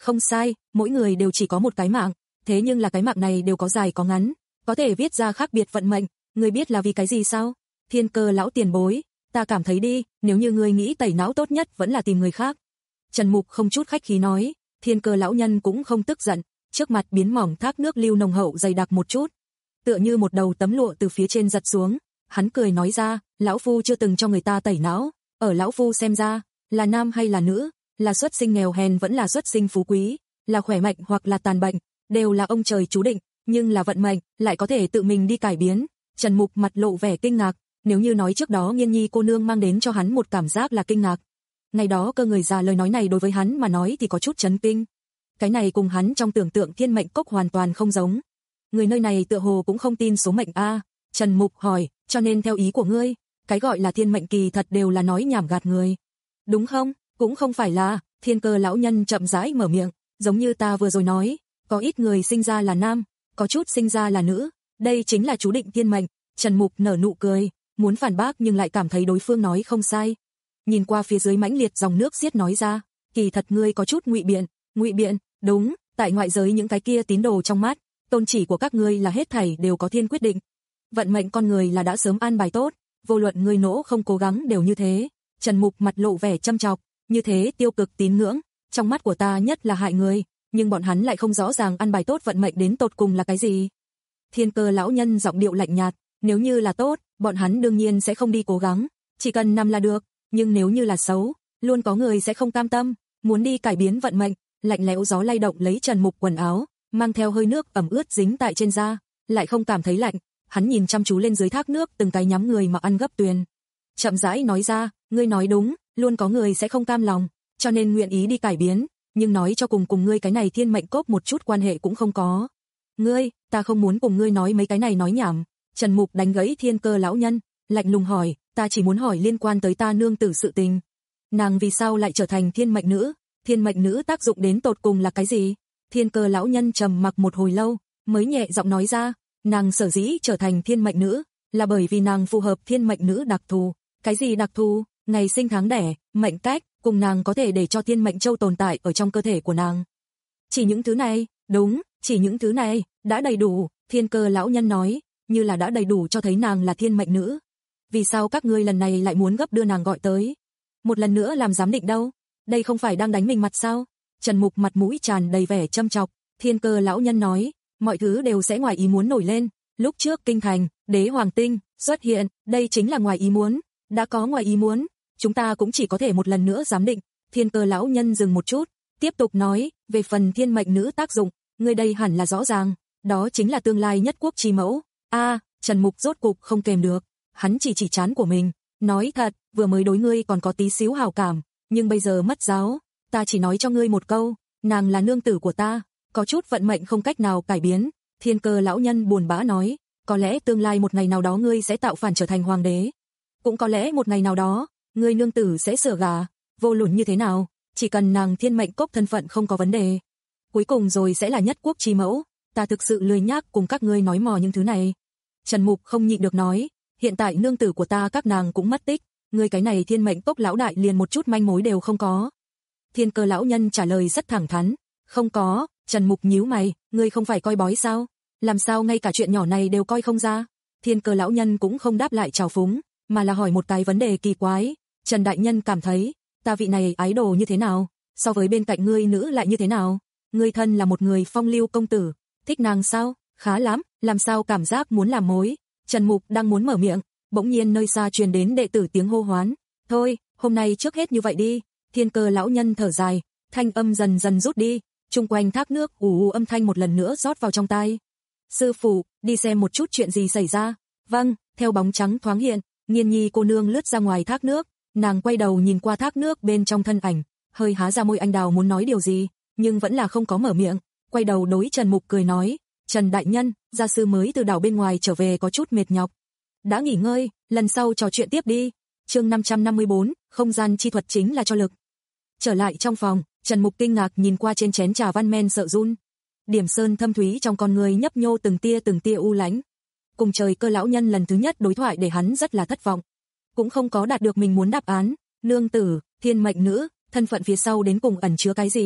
Speaker 2: Không sai, mỗi người đều chỉ có một cái mạng, thế nhưng là cái mạng này đều có dài có ngắn, có thể viết ra khác biệt vận mệnh, ngươi biết là vì cái gì sao? Thiên Cơ lão tiền bối, ta cảm thấy đi, nếu như ngươi nghĩ tẩy não tốt nhất vẫn là tìm người khác. Trần Mục không chút khách khí nói, Thiên Cơ lão nhân cũng không tức giận, trước mặt biến mỏng thác nước lưu nồng hậu dày đặc một chút, tựa như một đầu tấm lụa từ phía trên giật xuống, hắn cười nói ra, lão phu chưa từng cho người ta tẩy não, ở lão phu xem ra, là nam hay là nữ, là xuất sinh nghèo hèn vẫn là xuất sinh phú quý, là khỏe mạnh hoặc là tàn bệnh, đều là ông trời chú định, nhưng là vận mệnh lại có thể tự mình đi cải biến. Trần Mục mặt lộ vẻ kinh ngạc, nếu như nói trước đó Nghiên Nhi cô nương mang đến cho hắn một cảm giác là kinh ngạc, ngày đó cơ người già lời nói này đối với hắn mà nói thì có chút chấn kinh. Cái này cùng hắn trong tưởng tượng thiên mệnh cốc hoàn toàn không giống. Người nơi này tựa hồ cũng không tin số mệnh a. Trần Mục hỏi, cho nên theo ý của ngươi, cái gọi là thiên mệnh kỳ thật đều là nói nhảm gạt người. Đúng không? Cũng không phải là, Thiên Cơ lão nhân chậm rãi mở miệng, giống như ta vừa rồi nói, có ít người sinh ra là nam, có chút sinh ra là nữ, đây chính là chú định thiên mệnh. Trần Mục nở nụ cười, muốn phản bác nhưng lại cảm thấy đối phương nói không sai. Nhìn qua phía dưới mãnh liệt dòng nước xiết nói ra, kỳ thật ngươi có chút ngụy biện, ngụy biện, đúng, tại ngoại giới những cái kia tín đồ trong mắt, tôn chỉ của các ngươi là hết thảy đều có thiên quyết định. Vận mệnh con người là đã sớm an bài tốt, vô luận ngươi nỗ không cố gắng đều như thế. Trần Mục mặt lộ vẻ châm chọc, như thế tiêu cực tín ngưỡng, trong mắt của ta nhất là hại người, nhưng bọn hắn lại không rõ ràng an bài tốt vận mệnh đến tột cùng là cái gì. Thiên Cơ lão nhân giọng điệu lạnh nhạt, nếu như là tốt, bọn hắn đương nhiên sẽ không đi cố gắng, chỉ cần nằm là được, nhưng nếu như là xấu, luôn có người sẽ không cam tâm, muốn đi cải biến vận mệnh. Lạnh lẽo gió lay động lấy Trần Mục quần áo, mang theo hơi nước ẩm ướt dính tại trên da, lại không cảm thấy lạnh, hắn nhìn chăm chú lên dưới thác nước từng cái nhắm người mà ăn gấp tuyền. Chậm rãi nói ra, ngươi nói đúng, luôn có người sẽ không cam lòng, cho nên nguyện ý đi cải biến, nhưng nói cho cùng cùng ngươi cái này thiên mệnh cốc một chút quan hệ cũng không có. Ngươi, ta không muốn cùng ngươi nói mấy cái này nói nhảm. Trần Mục đánh gãy Thiên Cơ lão nhân, lạnh lùng hỏi, ta chỉ muốn hỏi liên quan tới ta nương tử sự tình. Nàng vì sao lại trở thành thiên mệnh nữ? Thiên mệnh nữ tác dụng đến tột cùng là cái gì? Thiên Cơ lão nhân trầm mặc một hồi lâu, mới nhẹ giọng nói ra, nàng sở dĩ trở thành thiên mệnh nữ, là bởi vì nàng phù hợp thiên mệnh nữ đặc thù. Cái gì đặc thù? Ngày sinh tháng đẻ, mệnh cách, cùng nàng có thể để cho thiên mệnh châu tồn tại ở trong cơ thể của nàng. Chỉ những thứ này, đúng, chỉ những thứ này, đã đầy đủ, Thiên Cơ lão nhân nói, như là đã đầy đủ cho thấy nàng là thiên mệnh nữ. Vì sao các ngươi lần này lại muốn gấp đưa nàng gọi tới? Một lần nữa làm giám định đâu? Đây không phải đang đánh mình mặt sao? Trần Mục mặt mũi tràn đầy vẻ châm chọc, Thiên Cơ lão nhân nói, mọi thứ đều sẽ ngoài ý muốn nổi lên, lúc trước kinh thành, đế hoàng tinh xuất hiện, đây chính là ngoài ý muốn, đã có ngoài ý muốn, chúng ta cũng chỉ có thể một lần nữa giám định. Thiên Cơ lão nhân dừng một chút, tiếp tục nói, về phần thiên mệnh nữ tác dụng, ngươi đây hẳn là rõ ràng, đó chính là tương lai nhất quốc chi mẫu. A, Trần Mục rốt cục không kềm được, hắn chỉ chỉ trán của mình, nói thật, vừa mới đối ngươi còn có tí xíu hảo cảm, nhưng bây giờ mất giáo, ta chỉ nói cho ngươi một câu, nàng là nương tử của ta, có chút vận mệnh không cách nào cải biến. Thiên Cơ lão nhân buồn bã nói, có lẽ tương lai một ngày nào đó ngươi sẽ tạo phản trở thành hoàng đế, cũng có lẽ một ngày nào đó, ngươi nương tử sẽ sửa gả, vô luận như thế nào, chỉ cần nàng thiên mệnh cốc thân phận không có vấn đề, cuối cùng rồi sẽ là nhất quốc chi mẫu. Ta thực sự lười nhác cùng các ngươi nói mò những thứ này. Trần Mục không nhịn được nói, hiện tại nương tử của ta các nàng cũng mất tích, ngươi cái này thiên mệnh cốc lão đại liền một chút manh mối đều không có. Thiên Cơ lão nhân trả lời rất thẳng thắn, không có. Trần Mục nhíu mày, ngươi không phải coi bói sao? Làm sao ngay cả chuyện nhỏ này đều coi không ra? Thiên Cơ lão nhân cũng không đáp lại trào phúng, mà là hỏi một cái vấn đề kỳ quái. Trần đại nhân cảm thấy, ta vị này ái đồ như thế nào? So với bên cạnh ngươi nữ lại như thế nào? Ngươi thân là một người phong lưu công tử, thích nàng sao? Khá lắm, làm sao cảm giác muốn làm mối? Trần Mục đang muốn mở miệng, bỗng nhiên nơi xa truyền đến đệ tử tiếng hô hoán. Thôi, hôm nay trước hết như vậy đi. Thiên Cơ lão nhân thở dài, thanh âm dần dần rút đi, chung quanh thác nước ù ù âm thanh một lần nữa rót vào trong tai. Sư phụ, đi xem một chút chuyện gì xảy ra. Vâng, theo bóng trắng thoáng hiện, Nghiên Nhi cô nương lướt ra ngoài thác nước, nàng quay đầu nhìn qua thác nước bên trong thân ảnh, hơi há ra môi anh đào muốn nói điều gì, nhưng vẫn là không có mở miệng, quay đầu đối Trần Mục cười nói, Trần đại nhân, gia sư mới từ đảo bên ngoài trở về có chút mệt nhọc. Đã nghỉ ngơi, lần sau trò chuyện tiếp đi. Chương năm trăm năm mươi bốn, không gian chi thuật chính là cho lực. Trở lại trong phòng, Trần Mục kinh ngạc nhìn qua trên chén trà văn men sợ run. Điểm sơn thâm thúy trong con người nhấp nhô từng tia từng tia u lãnh. Cùng Trời Cơ lão nhân lần thứ nhất đối thoại để hắn rất là thất vọng. Cũng không có đạt được mình muốn đáp án, nương tử, thiên mệnh nữ, thân phận phía sau đến cùng ẩn chứa cái gì?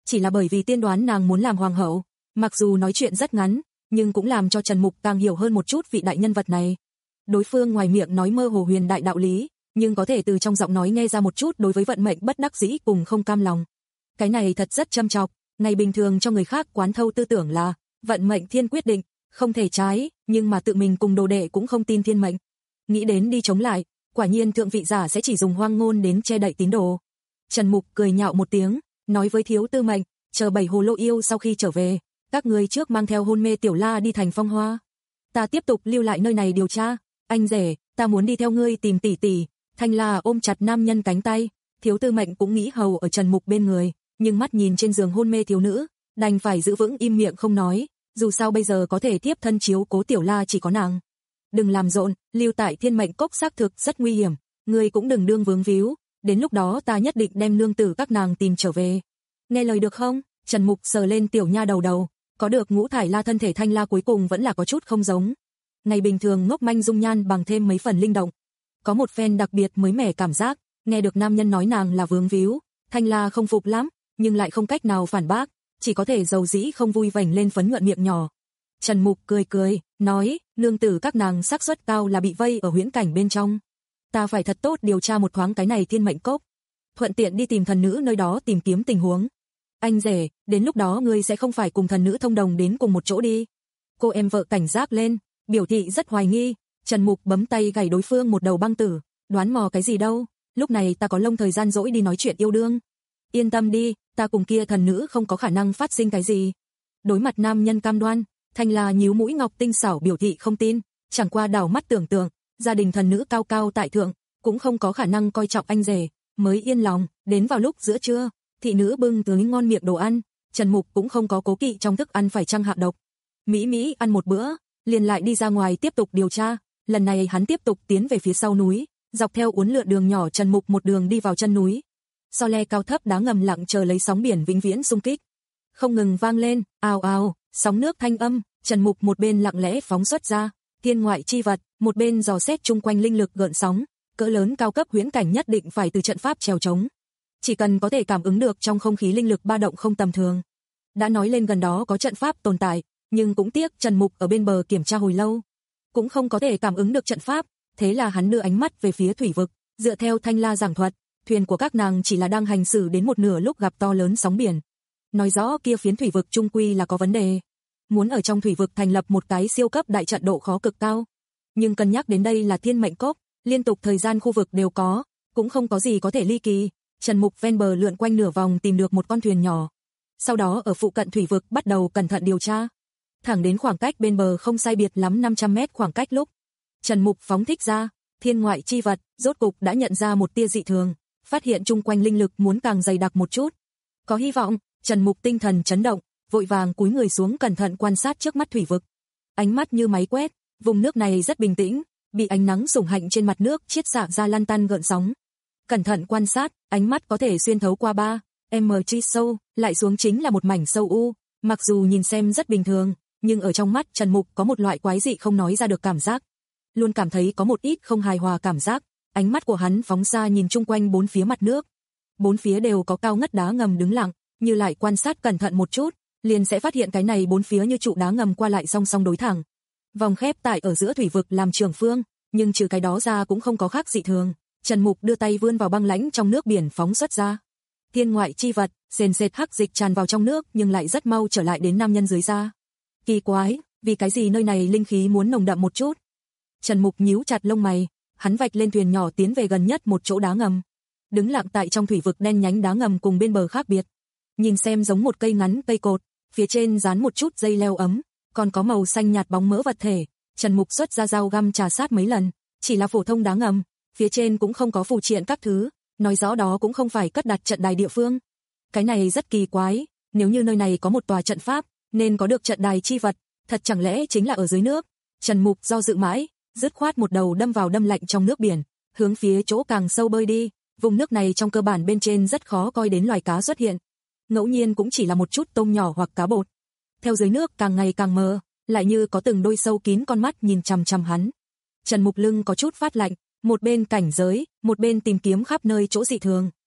Speaker 2: chỉ là bởi vì tiên đoán nàng muốn làm hoàng hậu. Mặc dù nói chuyện rất ngắn, nhưng cũng làm cho Trần Mục càng hiểu hơn một chút vị đại nhân vật này. Đối phương ngoài miệng nói mơ hồ huyền đại đạo lý, nhưng có thể từ trong giọng nói nghe ra một chút đối với vận mệnh bất đắc dĩ cùng không cam lòng. Cái này thật rất châm chọc, ngày bình thường cho người khác quán thâu tư tưởng là vận mệnh thiên quyết định, không thể trái, nhưng mà tự mình cùng đồ đệ cũng không tin thiên mệnh. Nghĩ đến đi chống lại, quả nhiên thượng vị giả sẽ chỉ dùng hoang ngôn đến che đậy tín đồ. Trần Mục cười nhạo một tiếng, nói với Thiếu Tư Mệnh, chờ bảy hồ lô yêu sau khi trở về, các người trước mang theo hôn mê Tiểu La đi thành Phong Hoa. Ta tiếp tục lưu lại nơi này điều tra. Anh rể, ta muốn đi theo ngươi tìm tỷ tỷ. Thanh La ôm chặt nam nhân cánh tay, Thiếu Tư Mệnh cũng nghĩ hầu ở Trần Mục bên người, nhưng mắt nhìn trên giường hôn mê thiếu nữ, đành phải giữ vững im miệng không nói, dù sao bây giờ có thể tiếp thân chiếu cố Tiểu La chỉ có nàng. Đừng làm rộn, lưu tại Thiên Mệnh Cốc xác thực rất nguy hiểm, ngươi cũng đừng đương vướng víu, đến lúc đó ta nhất định đem nương tử các nàng tìm trở về. Nghe lời được không? Trần Mục sờ lên tiểu nha đầu đầu, có được ngũ thải la thân thể Thanh La cuối cùng vẫn là có chút không giống. Ngày bình thường ngốc manh dung nhan bằng thêm mấy phần linh động. Có một phen đặc biệt mới mẻ cảm giác, nghe được nam nhân nói nàng là vướng víu, Thanh La không phục lắm, nhưng lại không cách nào phản bác, chỉ có thể dầu dĩ không vui vành lên phấn nhuận miệng nhỏ. Trần Mục cười cười, nói, nương tử các nàng xác suất cao là bị vây ở huyễn cảnh bên trong. Ta phải thật tốt điều tra một thoáng cái này Thiên Mệnh Cốc, thuận tiện đi tìm thần nữ nơi đó tìm kiếm tình huống. Anh rể, đến lúc đó ngươi sẽ không phải cùng thần nữ thông đồng đến cùng một chỗ đi. Cô em vợ cảnh giác lên, biểu thị rất hoài nghi. Trần Mục bấm tay gảy đối phương một đầu băng tử, đoán mò cái gì đâu, lúc này ta có lông thời gian rỗi đi nói chuyện yêu đương. Yên tâm đi, ta cùng kia thần nữ không có khả năng phát sinh cái gì. Đối mặt nam nhân cam đoan, Thanh La nhíu mũi ngọc tinh xảo biểu thị không tin, chẳng qua đảo mắt tưởng tượng, gia đình thần nữ cao cao tại thượng, cũng không có khả năng coi trọng anh rể, mới yên lòng. Đến vào lúc giữa trưa, thị nữ bưng tới ngon miệng đồ ăn, Trần Mục cũng không có cố kỵ trong thức ăn phải chăng hạ độc. Mỹ Mỹ ăn một bữa, liền lại đi ra ngoài tiếp tục điều tra, lần này hắn tiếp tục tiến về phía sau núi, dọc theo uốn lượn đường nhỏ Trần Mục một đường đi vào chân núi. So le cao thấp đá ngầm lặng chờ lấy sóng biển vĩnh viễn xung kích. Không ngừng vang lên, ào ào, sóng nước thanh âm, Trần Mục một bên lặng lẽ phóng xuất ra thiên ngoại chi vật, một bên dò xét chung quanh linh lực gợn sóng, cỡ lớn cao cấp huyễn cảnh nhất định phải từ trận pháp trèo trống. Chỉ cần có thể cảm ứng được trong không khí linh lực ba động không tầm thường. Đã nói lên gần đó có trận pháp tồn tại, nhưng cũng tiếc Trần Mục ở bên bờ kiểm tra hồi lâu, cũng không có thể cảm ứng được trận pháp, thế là hắn đưa ánh mắt về phía thủy vực, dựa theo Thanh La giảng thuật, thuyền của các nàng chỉ là đang hành xử đến một nửa lúc gặp to lớn sóng biển. Nói rõ kia phiến thủy vực trung quy là có vấn đề. Muốn ở trong thủy vực thành lập một cái siêu cấp đại trận độ khó cực cao. Nhưng cân nhắc đến đây là Thiên Mệnh Cốc, liên tục thời gian khu vực đều có, cũng không có gì có thể ly kỳ. Trần Mục ven bờ lượn quanh nửa vòng tìm được một con thuyền nhỏ. Sau đó ở phụ cận thủy vực bắt đầu cẩn thận điều tra. Thẳng đến khoảng cách bên bờ không sai biệt lắm năm trăm mét khoảng cách lúc, Trần Mục phóng thích ra thiên ngoại chi vật, rốt cục đã nhận ra một tia dị thường, phát hiện chung quanh linh lực muốn càng dày đặc một chút. Có hy vọng, Trần Mục tinh thần chấn động, vội vàng cúi người xuống cẩn thận quan sát trước mắt thủy vực. Ánh mắt như máy quét, vùng nước này rất bình tĩnh, bị ánh nắng sủng hạnh trên mặt nước chiết xạ ra lăn tăn gợn sóng. Cẩn thận quan sát, ánh mắt có thể xuyên thấu qua ba em chi sâu, lại xuống chính là một mảnh sâu u, mặc dù nhìn xem rất bình thường, nhưng ở trong mắt Trần Mục có một loại quái dị không nói ra được cảm giác. Luôn cảm thấy có một ít không hài hòa cảm giác, ánh mắt của hắn phóng ra nhìn chung quanh bốn phía mặt nước. Bốn phía đều có cao ngất đá ngầm đứng lặng, như lại quan sát cẩn thận một chút, liền sẽ phát hiện cái này bốn phía như trụ đá ngầm qua lại song song đối thẳng. Vòng khép tại ở giữa thủy vực làm trường phương, nhưng trừ cái đó ra cũng không có khác dị thường. Trần Mục đưa tay vươn vào băng lãnh trong nước biển phóng xuất ra thiên ngoại chi vật, sền sệt hắc dịch tràn vào trong nước nhưng lại rất mau trở lại đến nam nhân dưới da. Kỳ quái, vì cái gì nơi này linh khí muốn nồng đậm một chút? Trần Mục nhíu chặt lông mày, hắn vạch lên thuyền nhỏ tiến về gần nhất một chỗ đá ngầm. Đứng lặng tại trong thủy vực đen nhánh đá ngầm cùng bên bờ khác biệt. Nhìn xem giống một cây ngắn cây cột, phía trên dán một chút dây leo ấm, còn có màu xanh nhạt bóng mỡ vật thể. Trần Mục xuất ra dao găm trà sát mấy lần, chỉ là phổ thông đá ngầm, phía trên cũng không có phù triện các thứ, nói rõ đó cũng không phải cất đặt trận đài địa phương. Cái này rất kỳ quái, nếu như nơi này có một tòa trận pháp, nên có được trận đài chi vật, thật chẳng lẽ chính là ở dưới nước? Trần Mục do dự mãi, dứt khoát một đầu đâm vào đâm lạnh trong nước biển, hướng phía chỗ càng sâu bơi đi. Vùng nước này trong cơ bản bên trên rất khó coi đến loài cá xuất hiện, ngẫu nhiên cũng chỉ là một chút tôm nhỏ hoặc cá bột. Theo dưới nước càng ngày càng mờ, lại như có từng đôi sâu kín con mắt nhìn chằm chằm hắn. Trần Mục lưng có chút phát lạnh, một bên cảnh giới, một bên tìm kiếm khắp nơi chỗ dị thường,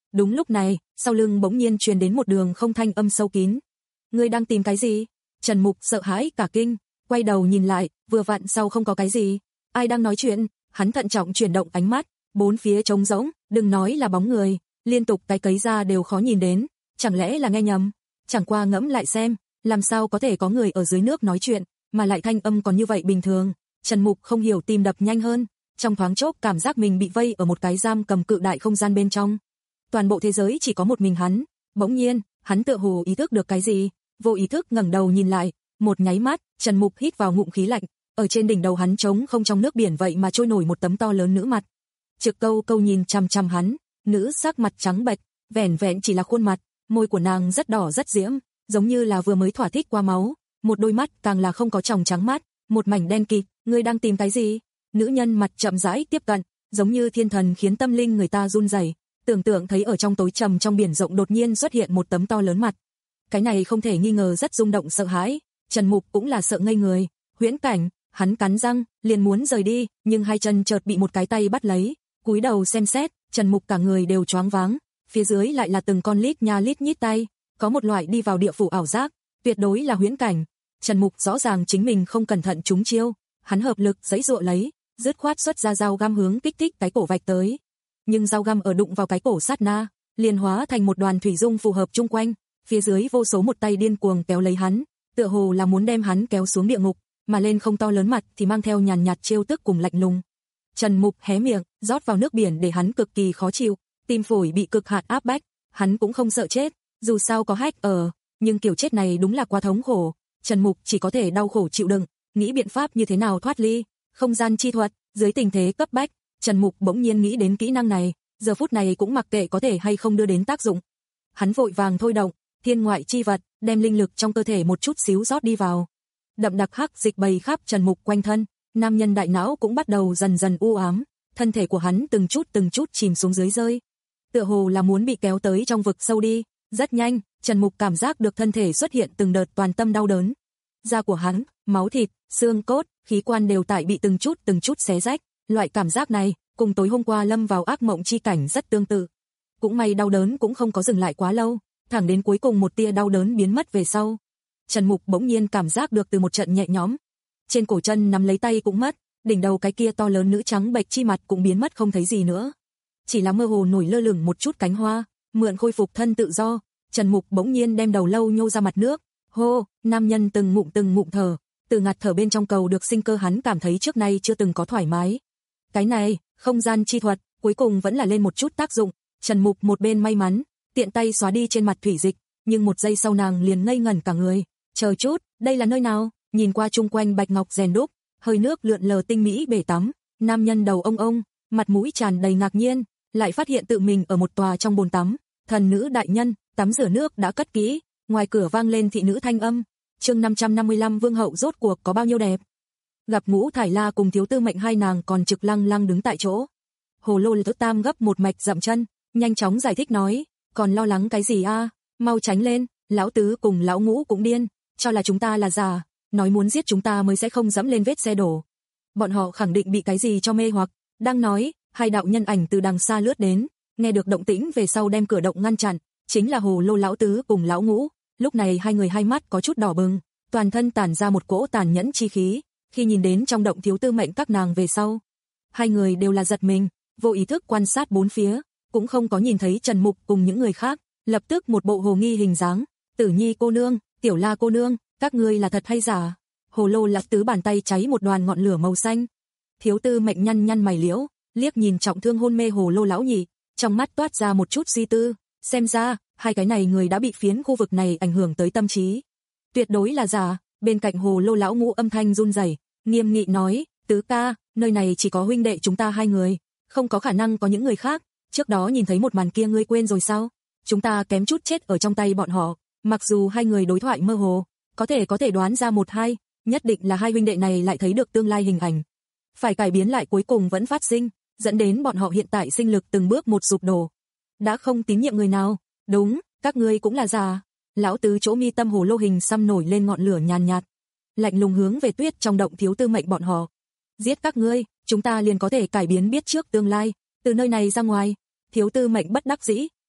Speaker 2: Đúng lúc này, sau lưng bỗng nhiên truyền đến một đường không thanh âm sâu kín. Ngươi đang tìm cái gì? Trần Mục sợ hãi cả kinh, quay đầu nhìn lại, vừa vặn sau không có cái gì. Ai đang nói chuyện? Hắn thận trọng chuyển động ánh mắt, bốn phía trống rỗng, đừng nói là bóng người, liên tục cái cấy ra đều khó nhìn đến, chẳng lẽ là nghe nhầm? Chẳng qua ngẫm lại xem, làm sao có thể có người ở dưới nước nói chuyện, mà lại thanh âm còn như vậy bình thường. Trần Mục không hiểu tim đập nhanh hơn, trong thoáng chốc cảm giác mình bị vây ở một cái giam cầm cự đại không gian bên trong. Toàn bộ thế giới chỉ có một mình hắn, bỗng nhiên, hắn tựa hồ ý thức được cái gì, vô ý thức ngẩng đầu nhìn lại, một nháy mắt, Trần Mục hít vào ngụm khí lạnh, ở trên đỉnh đầu hắn trống không trong nước biển vậy mà trôi nổi một tấm to lớn nữ mặt. Trực Câu Câu nhìn chằm chằm hắn, nữ sắc mặt trắng bệch, vẻn vẹn chỉ là khuôn mặt, môi của nàng rất đỏ rất diễm, giống như là vừa mới thỏa thích qua máu, một đôi mắt càng là không có tròng trắng mắt, một mảnh đen kịt, ngươi đang tìm cái gì? Nữ nhân mặt chậm rãi tiếp cận, giống như thiên thần khiến tâm linh người ta run rẩy, tưởng tượng thấy ở trong tối trầm trong biển rộng đột nhiên xuất hiện một tấm to lớn mặt. Cái này không thể nghi ngờ rất rung động sợ hãi, Trần Mục cũng là sợ ngây người, huyễn cảnh, hắn cắn răng, liền muốn rời đi, nhưng hai chân chợt bị một cái tay bắt lấy, cúi đầu xem xét, Trần Mục cả người đều choáng váng, phía dưới lại là từng con lít nha lít nhít tay, có một loại đi vào địa phủ ảo giác, tuyệt đối là huyễn cảnh. Trần Mục rõ ràng chính mình không cẩn thận trúng chiêu, hắn hợp lực giãy giụa lấy, dứt khoát xuất ra dao găm hướng kích thích cái cổ vạch tới. Nhưng dao găm ở đụng vào cái cổ sát na, liền hóa thành một đoàn thủy dung phù hợp chung quanh, phía dưới vô số một tay điên cuồng kéo lấy hắn, tựa hồ là muốn đem hắn kéo xuống địa ngục, mà lên không to lớn mặt thì mang theo nhàn nhạt trêu tức cùng lạnh lùng. Trần Mục hé miệng, rót vào nước biển để hắn cực kỳ khó chịu, tim phổi bị cực hạn áp bách, hắn cũng không sợ chết, dù sao có hách ở, nhưng kiểu chết này đúng là quá thống khổ, Trần Mục chỉ có thể đau khổ chịu đựng, nghĩ biện pháp như thế nào thoát ly. Không gian chi thuật, dưới tình thế cấp bách, Trần Mục bỗng nhiên nghĩ đến kỹ năng này, giờ phút này cũng mặc kệ có thể hay không đưa đến tác dụng. Hắn vội vàng thôi động, thiên ngoại chi vật, đem linh lực trong cơ thể một chút xíu rót đi vào. Đậm đặc hắc dịch bày khắp Trần Mục quanh thân, nam nhân đại não cũng bắt đầu dần dần u ám, thân thể của hắn từng chút từng chút chìm xuống dưới rơi. Tựa hồ là muốn bị kéo tới trong vực sâu đi, rất nhanh, Trần Mục cảm giác được thân thể xuất hiện từng đợt toàn tâm đau đớn. Da của hắn, máu thịt, xương cốt, khí quan đều tại bị từng chút từng chút xé rách, loại cảm giác này, cùng tối hôm qua lâm vào ác mộng chi cảnh rất tương tự. Cũng may đau đớn cũng không có dừng lại quá lâu, thẳng đến cuối cùng một tia đau đớn biến mất về sau. Trần Mục bỗng nhiên cảm giác được từ một trận nhẹ nhõm. Trên cổ chân nắm lấy tay cũng mất, đỉnh đầu cái kia to lớn nữ trắng bệch chi mặt cũng biến mất không thấy gì nữa. Chỉ là mơ hồ nổi lơ lửng một chút cánh hoa, mượn khôi phục thân tự do, Trần Mục bỗng nhiên đem đầu lâu nhô ra mặt nước, hô, nam nhân từng ngụm từng ngụm thở, từ ngạt thở bên trong cầu được sinh cơ hắn cảm thấy trước nay chưa từng có thoải mái. Cái này, không gian chi thuật, cuối cùng vẫn là lên một chút tác dụng, Trần Mục một bên may mắn, tiện tay xóa đi trên mặt thủy dịch, nhưng một giây sau nàng liền ngây ngẩn cả người, chờ chút, đây là nơi nào? Nhìn qua chung quanh bạch ngọc rèn đúc, hơi nước lượn lờ tinh mỹ bể tắm, nam nhân đầu ông ông, mặt mũi tràn đầy ngạc nhiên, lại phát hiện tự mình ở một tòa trong bồn tắm, thần nữ đại nhân, tắm rửa nước đã cất kỹ, ngoài cửa vang lên thị nữ thanh âm. Chương năm trăm năm mươi lăm vương hậu rốt cuộc có bao nhiêu đẹp. Gặp Ngũ Thải La cùng Thiếu Tư Mệnh hai nàng còn trực lăng lăng đứng tại chỗ. Hồ Lô Lật Tam gấp một mạch dậm chân, nhanh chóng giải thích nói, còn lo lắng cái gì a, mau tránh lên, lão tứ cùng lão Ngũ cũng điên, cho là chúng ta là giả, nói muốn giết chúng ta mới sẽ không dẫm lên vết xe đổ. Bọn họ khẳng định bị cái gì cho mê hoặc, đang nói, hai đạo nhân ảnh từ đằng xa lướt đến, nghe được động tĩnh về sau đem cửa động ngăn chặn, chính là Hồ Lô lão tứ cùng lão Ngũ. Lúc này hai người hai mắt có chút đỏ bừng, toàn thân tản ra một cỗ tàn nhẫn chi khí, khi nhìn đến trong động Thiếu Tư Mệnh các nàng về sau, hai người đều là giật mình, vô ý thức quan sát bốn phía, cũng không có nhìn thấy Trần Mục cùng những người khác, lập tức một bộ hồ nghi hình dáng, Tử Nhi cô nương, Tiểu La cô nương, các ngươi là thật hay giả? Hồ Lô lão tứ bàn tay cháy một đoàn ngọn lửa màu xanh. Thiếu Tư Mệnh nhăn nhăn mày liễu, liếc nhìn trọng thương hôn mê Hồ Lô lão nhị, trong mắt toát ra một chút suy tư, xem ra hai cái này người đã bị phiến khu vực này ảnh hưởng tới tâm trí. Tuyệt đối là giả, bên cạnh Hồ Lô lão Ngũ âm thanh run rẩy, nghiêm nghị nói, tứ ca, nơi này chỉ có huynh đệ chúng ta hai người, không có khả năng có những người khác, trước đó nhìn thấy một màn kia ngươi quên rồi sao? Chúng ta kém chút chết ở trong tay bọn họ, mặc dù hai người đối thoại mơ hồ, có thể có thể đoán ra một hai, nhất định là hai huynh đệ này lại thấy được tương lai hình ảnh. Phải cải biến lại cuối cùng vẫn phát sinh, dẫn đến bọn họ hiện tại sinh lực từng bước một sụp đổ. Đã không tín nhiệm người nào. Đúng, các ngươi cũng là giả. Lão tứ chỗ mi tâm Hồ Lô hình xăm nổi lên ngọn lửa nhàn nhạt, lạnh lùng hướng về Tuyết trong động Thiếu Tư Mệnh bọn họ. Giết các ngươi, chúng ta liền có thể cải biến biết trước tương lai, từ nơi này ra ngoài. Thiếu Tư Mệnh bất đắc dĩ,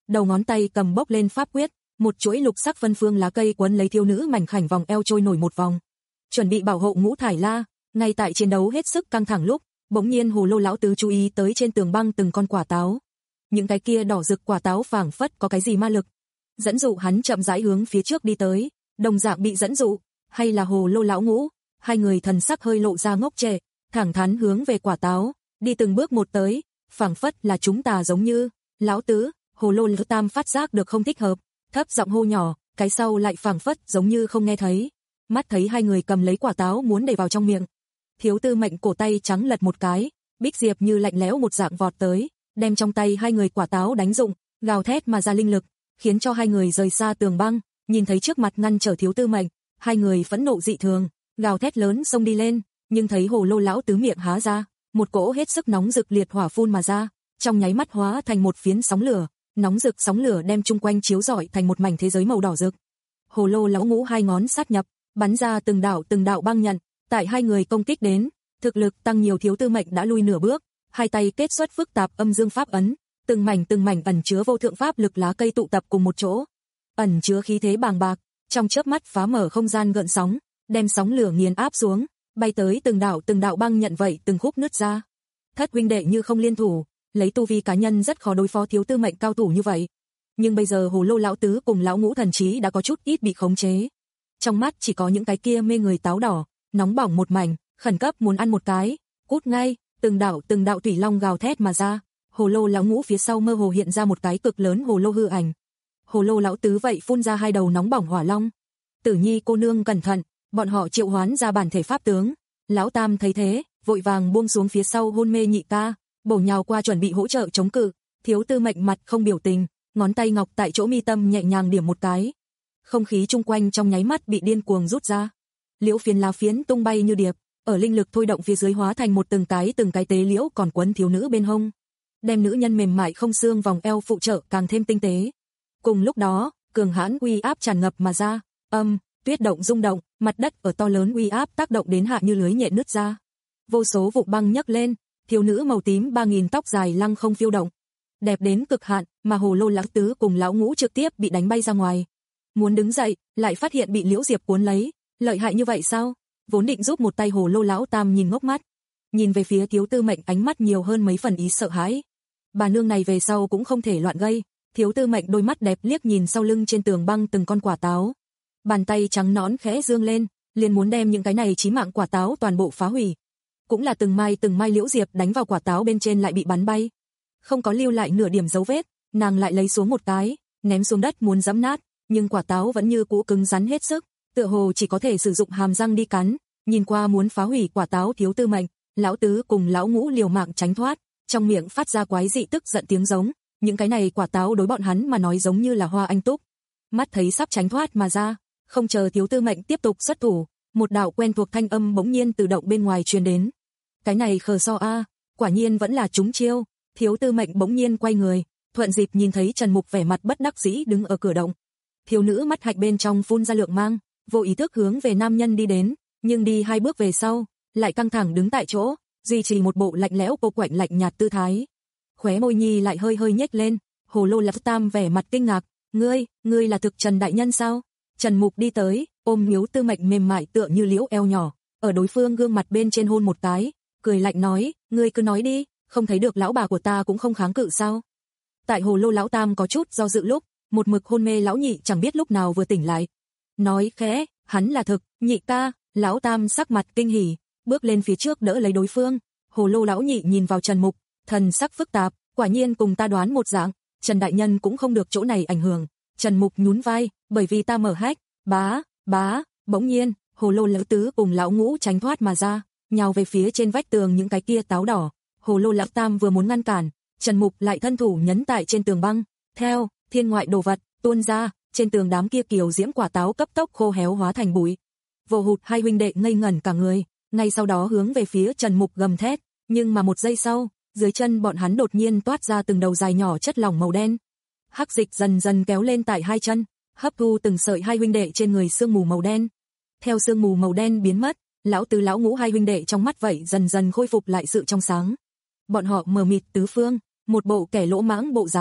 Speaker 2: đầu ngón tay cầm bốc lên pháp quyết, một chuỗi lục sắc vân phương lá cây quấn lấy thiếu nữ mảnh khảnh vòng eo trôi nổi một vòng, chuẩn bị bảo hộ Ngũ Thải La. Ngay tại chiến đấu hết sức căng thẳng lúc, bỗng nhiên Hồ Lô lão tứ chú ý tới trên tường băng từng con quả táo. Những cái kia đỏ rực quả táo phảng phất có cái gì ma lực, dẫn dụ hắn chậm rãi hướng phía trước đi tới. Đồng dạng bị dẫn dụ, hay là Hồ Lô lão Ngũ, hai người thần sắc hơi lộ ra ngốc trệ, thẳng thắn hướng về quả táo, đi từng bước một tới, phảng phất là chúng ta giống như. Lão tứ, Hồ Lô lão tam phát giác được không thích hợp, thấp giọng hô nhỏ, cái sau lại phảng phất giống như không nghe thấy. Mắt thấy hai người cầm lấy quả táo muốn để vào trong miệng, Thiếu Tư Mệnh cổ tay trắng lật một cái, Bích Diệp như lạnh lẽo một dạng vọt tới, đem trong tay hai người quả táo đánh rụng, gào thét mà ra linh lực, khiến cho hai người rời xa tường băng. Nhìn thấy trước mặt ngăn trở Thiếu Tư Mệnh, hai người phẫn nộ dị thường, gào thét lớn xông đi lên, nhưng thấy Hồ Lô lão tứ miệng há ra, một cỗ hết sức nóng rực liệt hỏa phun mà ra, trong nháy mắt hóa thành một phiến sóng lửa, nóng rực sóng lửa đem chung quanh chiếu rọi thành một mảnh thế giới màu đỏ rực. Hồ Lô lão Ngũ hai ngón sát nhập, bắn ra từng đạo từng đạo băng nhận, tại hai người công kích đến, thực lực tăng nhiều. Thiếu Tư Mệnh đã lui nửa bước, hai tay kết xuất phức tạp âm dương pháp ấn, từng mảnh từng mảnh ẩn chứa vô thượng pháp lực lá cây tụ tập cùng một chỗ, ẩn chứa khí thế bàng bạc, trong chớp mắt phá mở không gian gợn sóng, đem sóng lửa nghiền áp xuống, bay tới từng đạo từng đạo băng nhận vậy từng khúc nứt ra. Thất huynh đệ như không liên thủ, lấy tu vi cá nhân rất khó đối phó Thiếu Tư Mệnh cao thủ như vậy. Nhưng bây giờ Hồ Lô lão tứ cùng lão Ngũ thần trí đã có chút ít bị khống chế. Trong mắt chỉ có những cái kia mê người táo đỏ, nóng bỏng một mảnh, khẩn cấp muốn ăn một cái, cút ngay. Từng đạo từng đạo thủy long gào thét mà ra, Hồ Lô lão Ngũ phía sau mơ hồ hiện ra một cái cực lớn hồ lô hư ảnh. Hồ Lô lão tứ vậy phun ra hai đầu nóng bỏng hỏa long. Tử Nhi cô nương cẩn thận, bọn họ triệu hoán ra bản thể pháp tướng. Lão tam thấy thế, vội vàng buông xuống phía sau hôn mê nhị ca, bổ nhào qua chuẩn bị hỗ trợ chống cự. Thiếu Tư Mệnh mặt không biểu tình, ngón tay ngọc tại chỗ mi tâm nhẹ nhàng điểm một cái. Không khí chung quanh trong nháy mắt bị điên cuồng rút ra. Liễu phiến lá phiến tung bay như điệp, ở linh lực thôi động phía dưới hóa thành một từng cái từng cái tế liễu còn quấn thiếu nữ bên hông, đem nữ nhân mềm mại không xương vòng eo phụ trợ càng thêm tinh tế. Cùng lúc đó, cường hãn uy áp tràn ngập mà ra, âm, tuyết động rung động, mặt đất ở to lớn uy áp tác động đến hạ như lưới nhện nứt ra. Vô số vụ băng nhấc lên, thiếu nữ màu tím ba nghìn tóc dài lăng không phiêu động, đẹp đến cực hạn, mà Hồ Lô lão tứ cùng lão Ngũ trực tiếp bị đánh bay ra ngoài. Muốn đứng dậy, lại phát hiện bị Liễu Diệp cuốn lấy, lợi hại như vậy sao? Vốn định giúp một tay Hồ Lô lão tam nhìn ngốc mắt, nhìn về phía Thiếu Tư Mệnh ánh mắt nhiều hơn mấy phần ý sợ hãi. Bà nương này về sau cũng không thể loạn gây. Thiếu Tư Mệnh đôi mắt đẹp liếc nhìn sau lưng trên tường băng từng con quả táo, bàn tay trắng nõn khẽ dương lên, liền muốn đem những cái này chí mạng quả táo toàn bộ phá hủy. Cũng là từng mai từng mai Liễu Diệp đánh vào quả táo bên trên lại bị bắn bay, không có lưu lại nửa điểm dấu vết. Nàng lại lấy xuống một cái, ném xuống đất muốn giẫm nát, nhưng quả táo vẫn như cũ cứng rắn hết sức, tựa hồ chỉ có thể sử dụng hàm răng đi cắn. Nhìn qua muốn phá hủy quả táo Thiếu Tư Mệnh, lão tứ cùng lão Ngũ liều mạng tránh thoát, trong miệng phát ra quái dị tức giận tiếng giống. Những cái này quả táo đối bọn hắn mà nói giống như là hoa anh túc. Mắt thấy sắp tránh thoát mà ra, không chờ Thiếu Tư Mệnh tiếp tục xuất thủ, một đạo quen thuộc thanh âm bỗng nhiên từ động bên ngoài truyền đến. Cái này khờ so a, quả nhiên vẫn là trúng chiêu. Thiếu Tư Mệnh bỗng nhiên quay người, thuận dịp nhìn thấy Trần Mục vẻ mặt bất đắc dĩ đứng ở cửa động. Thiếu nữ mắt hạnh bên trong phun ra lượng mang, vô ý thức hướng về nam nhân đi đến, nhưng đi hai bước về sau, lại căng thẳng đứng tại chỗ, duy trì một bộ lạnh lẽo cô quạnh lạnh nhạt tư thái. Khóe môi nhi lại hơi hơi nhếch lên. Hồ Lô lão tam vẻ mặt kinh ngạc, "Ngươi, ngươi là thực Trần đại nhân sao?" Trần Mục đi tới, ôm Thiếu Tư Mệnh mềm mại tựa như liễu eo nhỏ, ở đối phương gương mặt bên trên hôn một cái, cười lạnh nói, "Ngươi cứ nói đi, không thấy được lão bà của ta cũng không kháng cự sao?" Tại Hồ Lô lão tam có chút do dự lúc, một mực hôn mê lão nhị chẳng biết lúc nào vừa tỉnh lại, nói khẽ, "Hắn là thực, nhị ca." Lão tam sắc mặt kinh hỉ, bước lên phía trước đỡ lấy đối phương. Hồ Lô lão nhị nhìn vào Trần Mục, thần sắc phức tạp, quả nhiên cùng ta đoán một dạng, Trần đại nhân cũng không được chỗ này ảnh hưởng. Trần Mục nhún vai, bởi vì ta mở hách, bá, bá, bỗng nhiên, Hồ Lô lão tứ cùng lão Ngũ tránh thoát mà ra, nhào về phía trên vách tường những cái kia táo đỏ. Hồ Lô lão tam vừa muốn ngăn cản, Trần Mục lại thân thủ nhấn tại trên tường băng, theo thiên ngoại đồ vật tuôn ra, trên tường đám kia kiều diễm quả táo cấp tốc khô héo hóa thành bụi. Vô Hụt hai huynh đệ ngây ngẩn cả người, ngay sau đó hướng về phía Trần Mục gầm thét, nhưng mà một giây sau, dưới chân bọn hắn đột nhiên toát ra từng đầu dài nhỏ chất lỏng màu đen. Hắc dịch dần dần kéo lên tại hai chân, hấp thu từng sợi hai huynh đệ trên người sương mù màu đen. Theo sương mù màu đen biến mất, lão tứ lão Ngũ hai huynh đệ trong mắt vậy dần dần khôi phục lại sự trong sáng. Bọn họ mờ mịt tứ phương, một bộ kẻ lỗ mãng bộ dáng,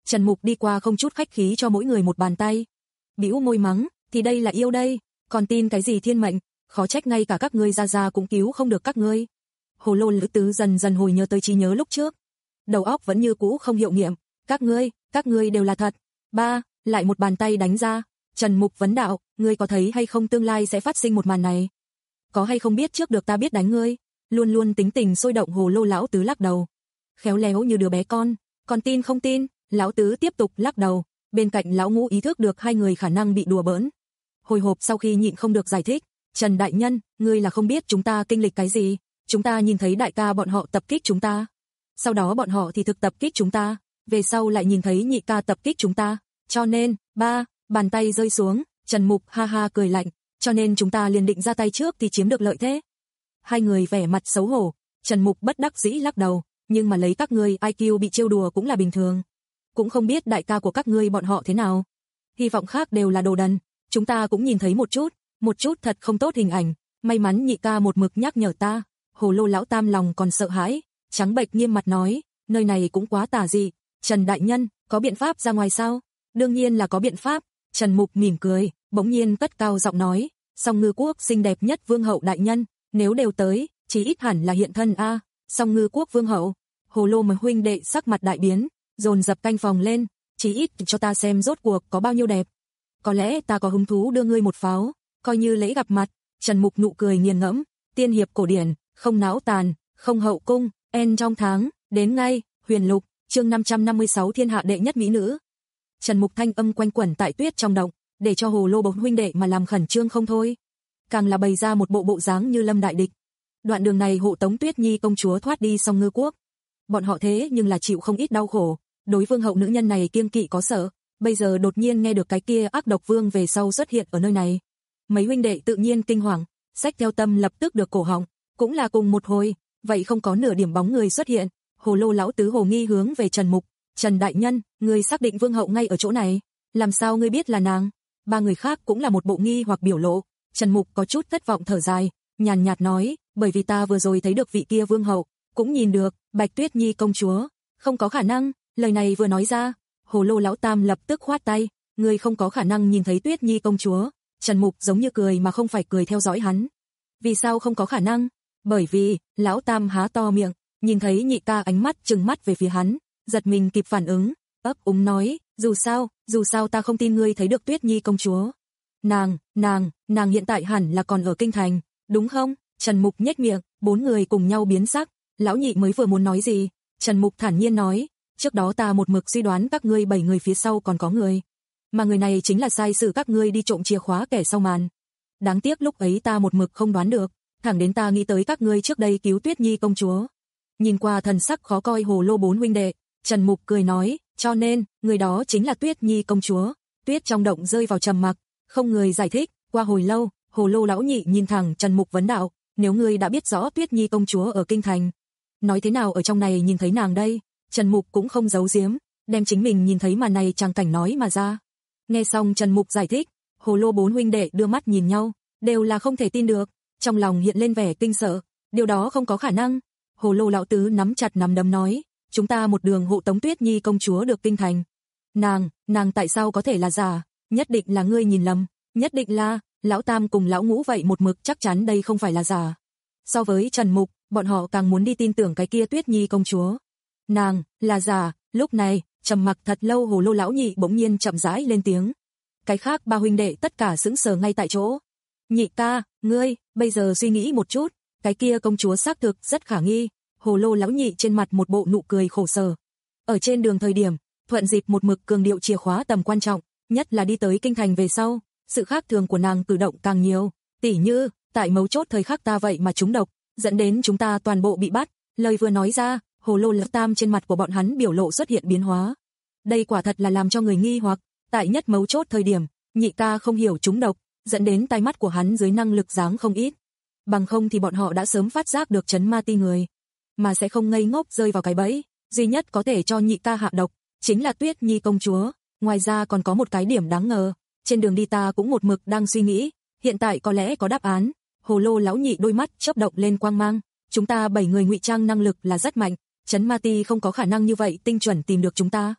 Speaker 2: Trần Mục đi qua không chút khách khí cho mỗi người một bàn tay. Bĩu môi mắng, thì đây là yêu đây, còn tin cái gì thiên mệnh, khó trách ngay cả các ngươi ra ra cũng cứu không được các ngươi. Hồ Lô Lữ Tứ dần dần hồi nhớ tới trí nhớ lúc trước. Đầu óc vẫn như cũ không hiệu nghiệm, các ngươi, các ngươi đều là thật. Ba, lại một bàn tay đánh ra. Trần Mục vấn đạo, ngươi có thấy hay không tương lai sẽ phát sinh một màn này? Có hay không biết trước được ta biết đánh ngươi? Luôn luôn tính tình sôi động Hồ Lô lão tứ lắc đầu. Khéo léo như đứa bé con, còn tin không tin? Lão tứ tiếp tục lắc đầu, bên cạnh lão ngũ ý thức được hai người khả năng bị đùa bỡn. Hồi hộp sau khi nhịn không được giải thích, Trần đại nhân, ngươi là không biết chúng ta kinh lịch cái gì, chúng ta nhìn thấy đại ca bọn họ tập kích chúng ta. Sau đó bọn họ thì thực tập kích chúng ta, về sau lại nhìn thấy nhị ca tập kích chúng ta, cho nên, ba, bàn tay rơi xuống, Trần Mục ha ha cười lạnh, cho nên chúng ta liền định ra tay trước thì chiếm được lợi thế. Hai người vẻ mặt xấu hổ, Trần Mục bất đắc dĩ lắc đầu, nhưng mà lấy các ngươi i kiu bị trêu đùa cũng là bình thường. Cũng không biết đại ca của các ngươi bọn họ thế nào. Hy vọng khác đều là đồ đần, chúng ta cũng nhìn thấy một chút, một chút thật không tốt hình ảnh, may mắn nhị ca một mực nhắc nhở ta. Hồ Lô lão tam lòng còn sợ hãi, trắng bệch nghiêm mặt nói, nơi này cũng quá tà dị, Trần đại nhân, có biện pháp ra ngoài sao? Đương nhiên là có biện pháp. Trần Mục mỉm cười, bỗng nhiên cất cao giọng nói, Song Ngư Quốc xinh đẹp nhất vương hậu đại nhân, nếu đều tới, chỉ ít hẳn là hiện thân a. Song Ngư Quốc vương hậu. Hồ Lô mà huynh đệ sắc mặt đại biến, dồn dập canh phòng lên, chỉ ít cho ta xem rốt cuộc có bao nhiêu đẹp. Có lẽ ta có hứng thú đưa ngươi một pháo, coi như lễ gặp mặt. Trần Mục nụ cười nghiền ngẫm, tiên hiệp cổ điển, không náo tàn, không hậu cung, en trong tháng, đến ngay, Huyền Lục, chương năm trăm năm mươi sáu thiên hạ đệ nhất mỹ nữ. Trần Mục thanh âm quanh quẩn tại tuyết trong động, để cho Hồ Lô bộc huynh đệ mà làm khẩn trương không thôi. Càng là bày ra một bộ bộ dáng như lâm đại địch. Đoạn đường này hộ tống Tuyết Nhi công chúa thoát đi Song Ngư Quốc. Bọn họ thế nhưng là chịu không ít đau khổ, đối vương hậu nữ nhân này kiêng kỵ có sợ, bây giờ đột nhiên nghe được cái kia ác độc vương về sau xuất hiện ở nơi này. Mấy huynh đệ tự nhiên kinh hoàng, sách theo tâm lập tức được cổ họng, cũng là cùng một hồi, vậy không có nửa điểm bóng người xuất hiện. Hồ Lô lão tứ hồ nghi hướng về Trần Mục, Trần đại nhân, ngươi xác định vương hậu ngay ở chỗ này, làm sao ngươi biết là nàng? Ba người khác cũng là một bộ nghi hoặc biểu lộ. Trần Mục có chút thất vọng thở dài, nhàn nhạt nói, bởi vì ta vừa rồi thấy được vị kia vương hậu, cũng nhìn được, Bạch Tuyết Nhi công chúa, không có khả năng. Lời này vừa nói ra, Hồ Lô lão tam lập tức khoát tay, ngươi không có khả năng nhìn thấy Tuyết Nhi công chúa. Trần Mục giống như cười mà không phải cười theo dõi hắn. Vì sao không có khả năng? Bởi vì, lão tam há to miệng, nhìn thấy nhị ca ánh mắt trừng mắt về phía hắn, giật mình kịp phản ứng, ấp úng nói, dù sao, dù sao ta không tin ngươi thấy được Tuyết Nhi công chúa. Nàng, nàng, nàng hiện tại hẳn là còn ở kinh thành, đúng không? Trần Mục nhếch miệng, bốn người cùng nhau biến sắc, lão nhị mới vừa muốn nói gì, Trần Mục thản nhiên nói, trước đó ta một mực suy đoán các ngươi bảy người phía sau còn có người, mà người này chính là sai sử các ngươi đi trộm chìa khóa kẻ sau màn. Đáng tiếc lúc ấy ta một mực không đoán được, thẳng đến ta nghĩ tới các ngươi trước đây cứu Tuyết Nhi công chúa. Nhìn qua thần sắc khó coi Hồ Lô bốn huynh đệ, Trần Mục cười nói, cho nên, người đó chính là Tuyết Nhi công chúa. Tuyết trong động rơi vào trầm mặc, không người giải thích. Qua hồi lâu, Hồ Lô lão nhị nhìn thẳng Trần Mục vấn đạo, nếu ngươi đã biết rõ Tuyết Nhi công chúa ở kinh thành, nói thế nào ở trong này nhìn thấy nàng đây? Trần Mục cũng không giấu giếm, đem chính mình nhìn thấy màn này tràng cảnh nói mà ra. Nghe xong Trần Mục giải thích, Hồ Lô bốn huynh đệ đưa mắt nhìn nhau, đều là không thể tin được, trong lòng hiện lên vẻ kinh sợ, điều đó không có khả năng. Hồ Lô lão tứ nắm chặt nắm đấm nói, chúng ta một đường hộ tống Tuyết Nhi công chúa được kinh thành. Nàng, nàng tại sao có thể là giả? Nhất định là ngươi nhìn lầm, nhất định là, lão tam cùng lão ngũ vậy một mực chắc chắn đây không phải là giả. So với Trần Mục, bọn họ càng muốn đi tin tưởng cái kia Tuyết Nhi công chúa. Nàng, là giả. Lúc này, trầm mặc thật lâu Hồ Lô lão nhị bỗng nhiên chậm rãi lên tiếng. Cái khác ba huynh đệ tất cả sững sờ ngay tại chỗ. Nhị ca, ngươi, bây giờ suy nghĩ một chút, cái kia công chúa xác thực rất khả nghi. Hồ Lô lão nhị trên mặt một bộ nụ cười khổ sở. Ở trên đường thời điểm, thuận dịp một mực cường điệu chìa khóa tầm quan trọng, nhất là đi tới kinh thành về sau, sự khác thường của nàng cử động càng nhiều, tỉ như, tại mấu chốt thời khắc ta vậy mà trúng độc, dẫn đến chúng ta toàn bộ bị bắt. Lời vừa nói ra, Hồ Lô lão tam trên mặt của bọn hắn biểu lộ xuất hiện biến hóa. Đây quả thật là làm cho người nghi hoặc, tại nhất mấu chốt thời điểm, nhị ca không hiểu trúng độc, dẫn đến tai mắt của hắn dưới năng lực dáng không ít. Bằng không thì bọn họ đã sớm phát giác được chấn ma ti người, mà sẽ không ngây ngốc rơi vào cái bẫy. Duy nhất có thể cho nhị ca hạ độc chính là Tuyết Nhi công chúa. Ngoài ra còn có một cái điểm đáng ngờ, trên đường đi ta cũng một mực đang suy nghĩ, hiện tại có lẽ có đáp án. Hồ Lô lão nhị đôi mắt chớp động lên quang mang, chúng ta bảy người ngụy trang năng lực là rất mạnh, chấn ma ti không có khả năng như vậy tinh chuẩn tìm được chúng ta.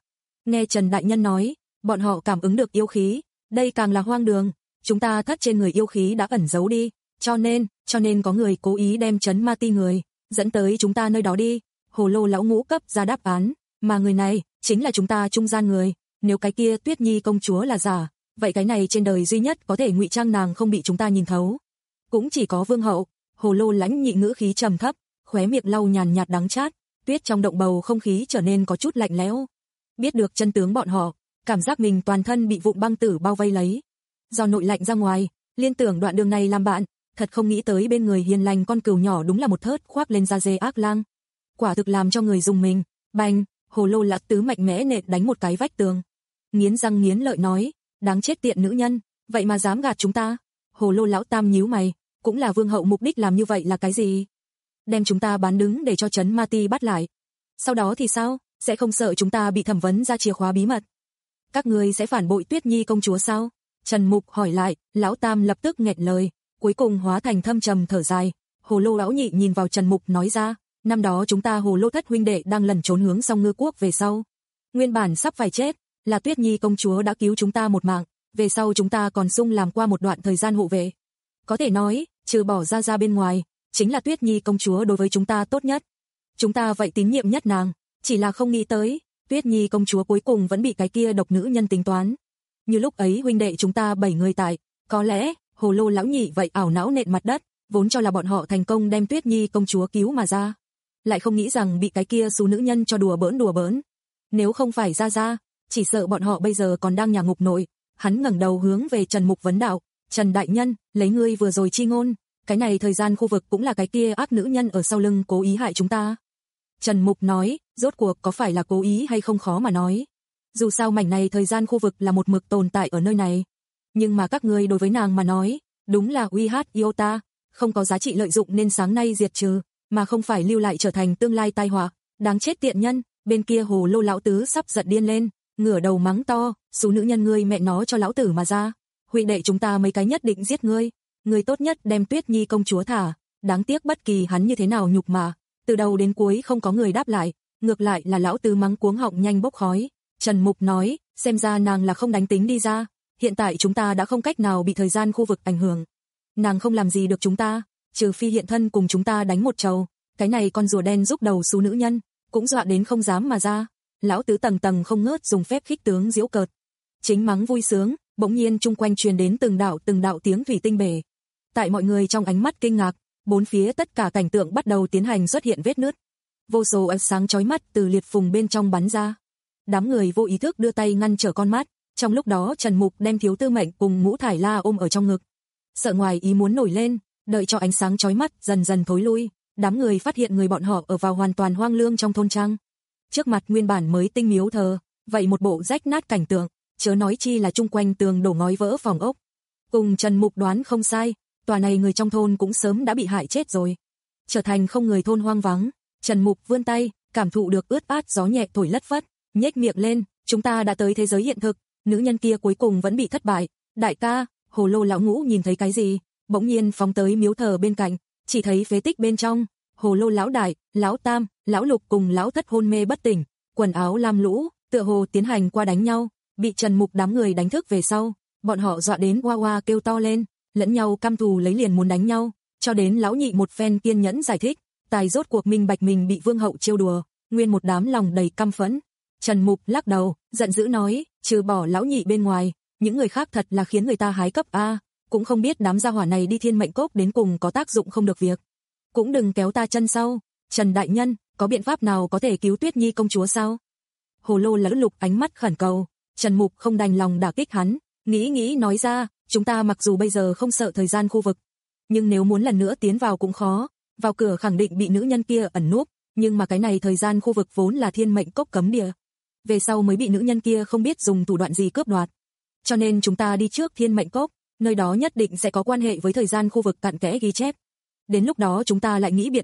Speaker 2: Nghe Trần Đại Nhân nói, bọn họ cảm ứng được yêu khí, đây càng là hoang đường, chúng ta thất trên người yêu khí đã ẩn giấu đi, cho nên, cho nên có người cố ý đem trấn ma ti người, dẫn tới chúng ta nơi đó đi. Hồ Lô lão ngũ cấp ra đáp án, mà người này, chính là chúng ta trung gian người, nếu cái kia Tuyết Nhi công chúa là giả, vậy cái này trên đời duy nhất có thể ngụy trang nàng không bị chúng ta nhìn thấu. Cũng chỉ có Vương Hậu. Hồ Lô lãnh nhị ngữ khí trầm thấp, khóe miệng lau nhàn nhạt đắng chát, tuyết trong động bầu không khí trở nên có chút lạnh lẽo. Biết được chân tướng bọn họ, cảm giác mình toàn thân bị vụn băng tử bao vây lấy. Do nội lạnh ra ngoài, liên tưởng đoạn đường này làm bạn, thật không nghĩ tới bên người hiền lành con cừu nhỏ đúng là một thớt khoác lên da dê ác lang. Quả thực làm cho người dùng mình. Bành, Hồ Lô Lạc Tứ mạnh mẽ nện đánh một cái vách tường. Nghiến răng nghiến lợi nói, đáng chết tiện nữ nhân, vậy mà dám gạt chúng ta. Hồ Lô lão tam nhíu mày, cũng là Vương Hậu mục đích làm như vậy là cái gì? Đem chúng ta bán đứng để cho trấn ma ti bắt lại. Sau đó thì sao? Sẽ không sợ chúng ta bị thẩm vấn ra chìa khóa bí mật? Các ngươi sẽ phản bội Tuyết Nhi công chúa sao? Trần Mục hỏi lại, lão tam lập tức nghẹn lời, cuối cùng hóa thành thâm trầm thở dài. Hồ Lô lão nhị nhìn vào Trần Mục nói ra, năm đó chúng ta Hồ Lô thất huynh đệ đang lẩn trốn hướng Song Ngư quốc về sau. Nguyên bản sắp phải chết, là Tuyết Nhi công chúa đã cứu chúng ta một mạng, về sau chúng ta còn sung làm qua một đoạn thời gian hộ vệ. Có thể nói, trừ bỏ ra ra bên ngoài, chính là Tuyết Nhi công chúa đối với chúng ta tốt nhất. Chúng ta vậy tín nhiệm nhất nàng, chỉ là không nghĩ tới, Tuyết Nhi công chúa cuối cùng vẫn bị cái kia độc nữ nhân tính toán. Như lúc ấy huynh đệ chúng ta bảy người tại, có lẽ, Hồ Lô lão nhị vậy ảo não nện mặt đất, vốn cho là bọn họ thành công đem Tuyết Nhi công chúa cứu mà ra. Lại không nghĩ rằng bị cái kia xú nữ nhân cho đùa bỡn đùa bỡn. Nếu không phải ra ra, chỉ sợ bọn họ bây giờ còn đang nhà ngục nội. Hắn ngẩng đầu hướng về Trần Mục vấn đạo, Trần Đại Nhân, lấy ngươi vừa rồi chi ngôn, cái này thời gian khu vực cũng là cái kia ác nữ nhân ở sau lưng cố ý hại chúng ta. Trần Mục nói, rốt cuộc có phải là cố ý hay không khó mà nói. Dù sao mảnh này thời gian khu vực là một mực tồn tại ở nơi này. Nhưng mà các ngươi đối với nàng mà nói, đúng là uy hát iota, không có giá trị lợi dụng nên sáng nay diệt trừ, mà không phải lưu lại trở thành tương lai tai họa. Đáng chết tiện nhân, bên kia Hồ Lô lão tứ sắp giận điên lên, ngửa đầu mắng to, số nữ nhân ngươi mẹ nó cho lão tử mà ra. Huynh đệ chúng ta mấy cái nhất định giết ngươi, ngươi tốt nhất đem Tuyết Nhi công chúa thả. Đáng tiếc bất kỳ hắn như thế nào nhục mà, từ đầu đến cuối không có người đáp lại, ngược lại là lão tứ mắng cuống họng nhanh bốc khói. Trần Mục nói, xem ra nàng là không đánh tính đi ra, hiện tại chúng ta đã không cách nào bị thời gian khu vực ảnh hưởng. Nàng không làm gì được chúng ta, trừ phi hiện thân cùng chúng ta đánh một trầu, cái này con rùa đen giúp đầu số nữ nhân, cũng dọa đến không dám mà ra. Lão tứ tầng tầng không ngớt dùng phép khích tướng giễu cợt. Chính mắng vui sướng, bỗng nhiên chung quanh truyền đến từng đạo từng đạo tiếng thủy tinh bể. Tại mọi người trong ánh mắt kinh ngạc, bốn phía tất cả cảnh tượng bắt đầu tiến hành xuất hiện vết nứt. Vô số ánh sáng chói mắt từ liệt phùng bên trong bắn ra. Đám người vô ý thức đưa tay ngăn trở con mắt, trong lúc đó Trần Mục đem Thiếu Tư Mệnh cùng Ngũ Thải La ôm ở trong ngực. Sợ ngoài ý muốn nổi lên, đợi cho ánh sáng chói mắt dần dần thối lui, đám người phát hiện người bọn họ ở vào hoàn toàn hoang lương trong thôn trang. Trước mặt nguyên bản mới tinh miếu thờ, vậy một bộ rách nát cảnh tượng, chớ nói chi là chung quanh tường đổ ngói vỡ phòng ốc. Cùng Trần Mục đoán không sai, tòa này người trong thôn cũng sớm đã bị hại chết rồi. Trở thành không người thôn hoang vắng, Trần Mục vươn tay, cảm thụ được ướt át gió nhẹ thổi lất phất, nhếch miệng lên, chúng ta đã tới thế giới hiện thực, nữ nhân kia cuối cùng vẫn bị thất bại. Đại ca, Hồ Lô lão ngũ nhìn thấy cái gì? Bỗng nhiên phóng tới miếu thờ bên cạnh, chỉ thấy phế tích bên trong, Hồ Lô lão đại, lão tam, lão lục cùng lão thất hôn mê bất tỉnh, quần áo lam lũ, tựa hồ tiến hành qua đánh nhau, bị Trần Mục đám người đánh thức về sau, bọn họ dọa đến oa oa kêu to lên, lẫn nhau căm thù lấy liền muốn đánh nhau, cho đến lão nhị một phen kiên nhẫn giải thích, tài rốt cuộc minh bạch mình bị Vương Hậu trêu đùa, nguyên một đám lòng đầy căm phẫn. Trần Mục lắc đầu, giận dữ nói, trừ bỏ lão nhị bên ngoài, những người khác thật là khiến người ta hái cấp a, cũng không biết đám gia hỏa này đi Thiên Mệnh Cốc đến cùng có tác dụng không được việc. Cũng đừng kéo ta chân sau, Trần Đại Nhân, có biện pháp nào có thể cứu Tuyết Nhi công chúa sao? Hồ Lô Lữ Lục ánh mắt khẩn cầu, Trần Mục không đành lòng đả kích hắn, nghĩ nghĩ nói ra, chúng ta mặc dù bây giờ không sợ thời gian khu vực, nhưng nếu muốn lần nữa tiến vào cũng khó, vào cửa khẳng định bị nữ nhân kia ẩn núp, nhưng mà cái này thời gian khu vực vốn là Thiên Mệnh Cốc cấm địa, về sau mới bị nữ nhân kia không biết dùng thủ đoạn gì cướp đoạt. Cho nên chúng ta đi trước Thiên Mệnh Cốc, nơi đó nhất định sẽ có quan hệ với thời gian khu vực cặn kẽ ghi chép. Đến lúc đó chúng ta lại nghĩ biệt.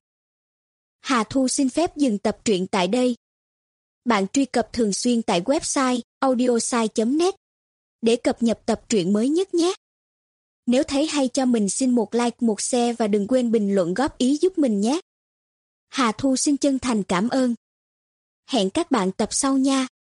Speaker 3: Hà Thu xin phép dừng tập truyện tại đây. Bạn truy cập thường xuyên tại website audiosai chấm net để cập nhật tập truyện mới nhất nhé. Nếu thấy hay cho mình xin một like, một share và đừng quên bình luận góp ý giúp mình nhé. Hà Thu xin chân thành cảm ơn. Hẹn các bạn tập sau nha.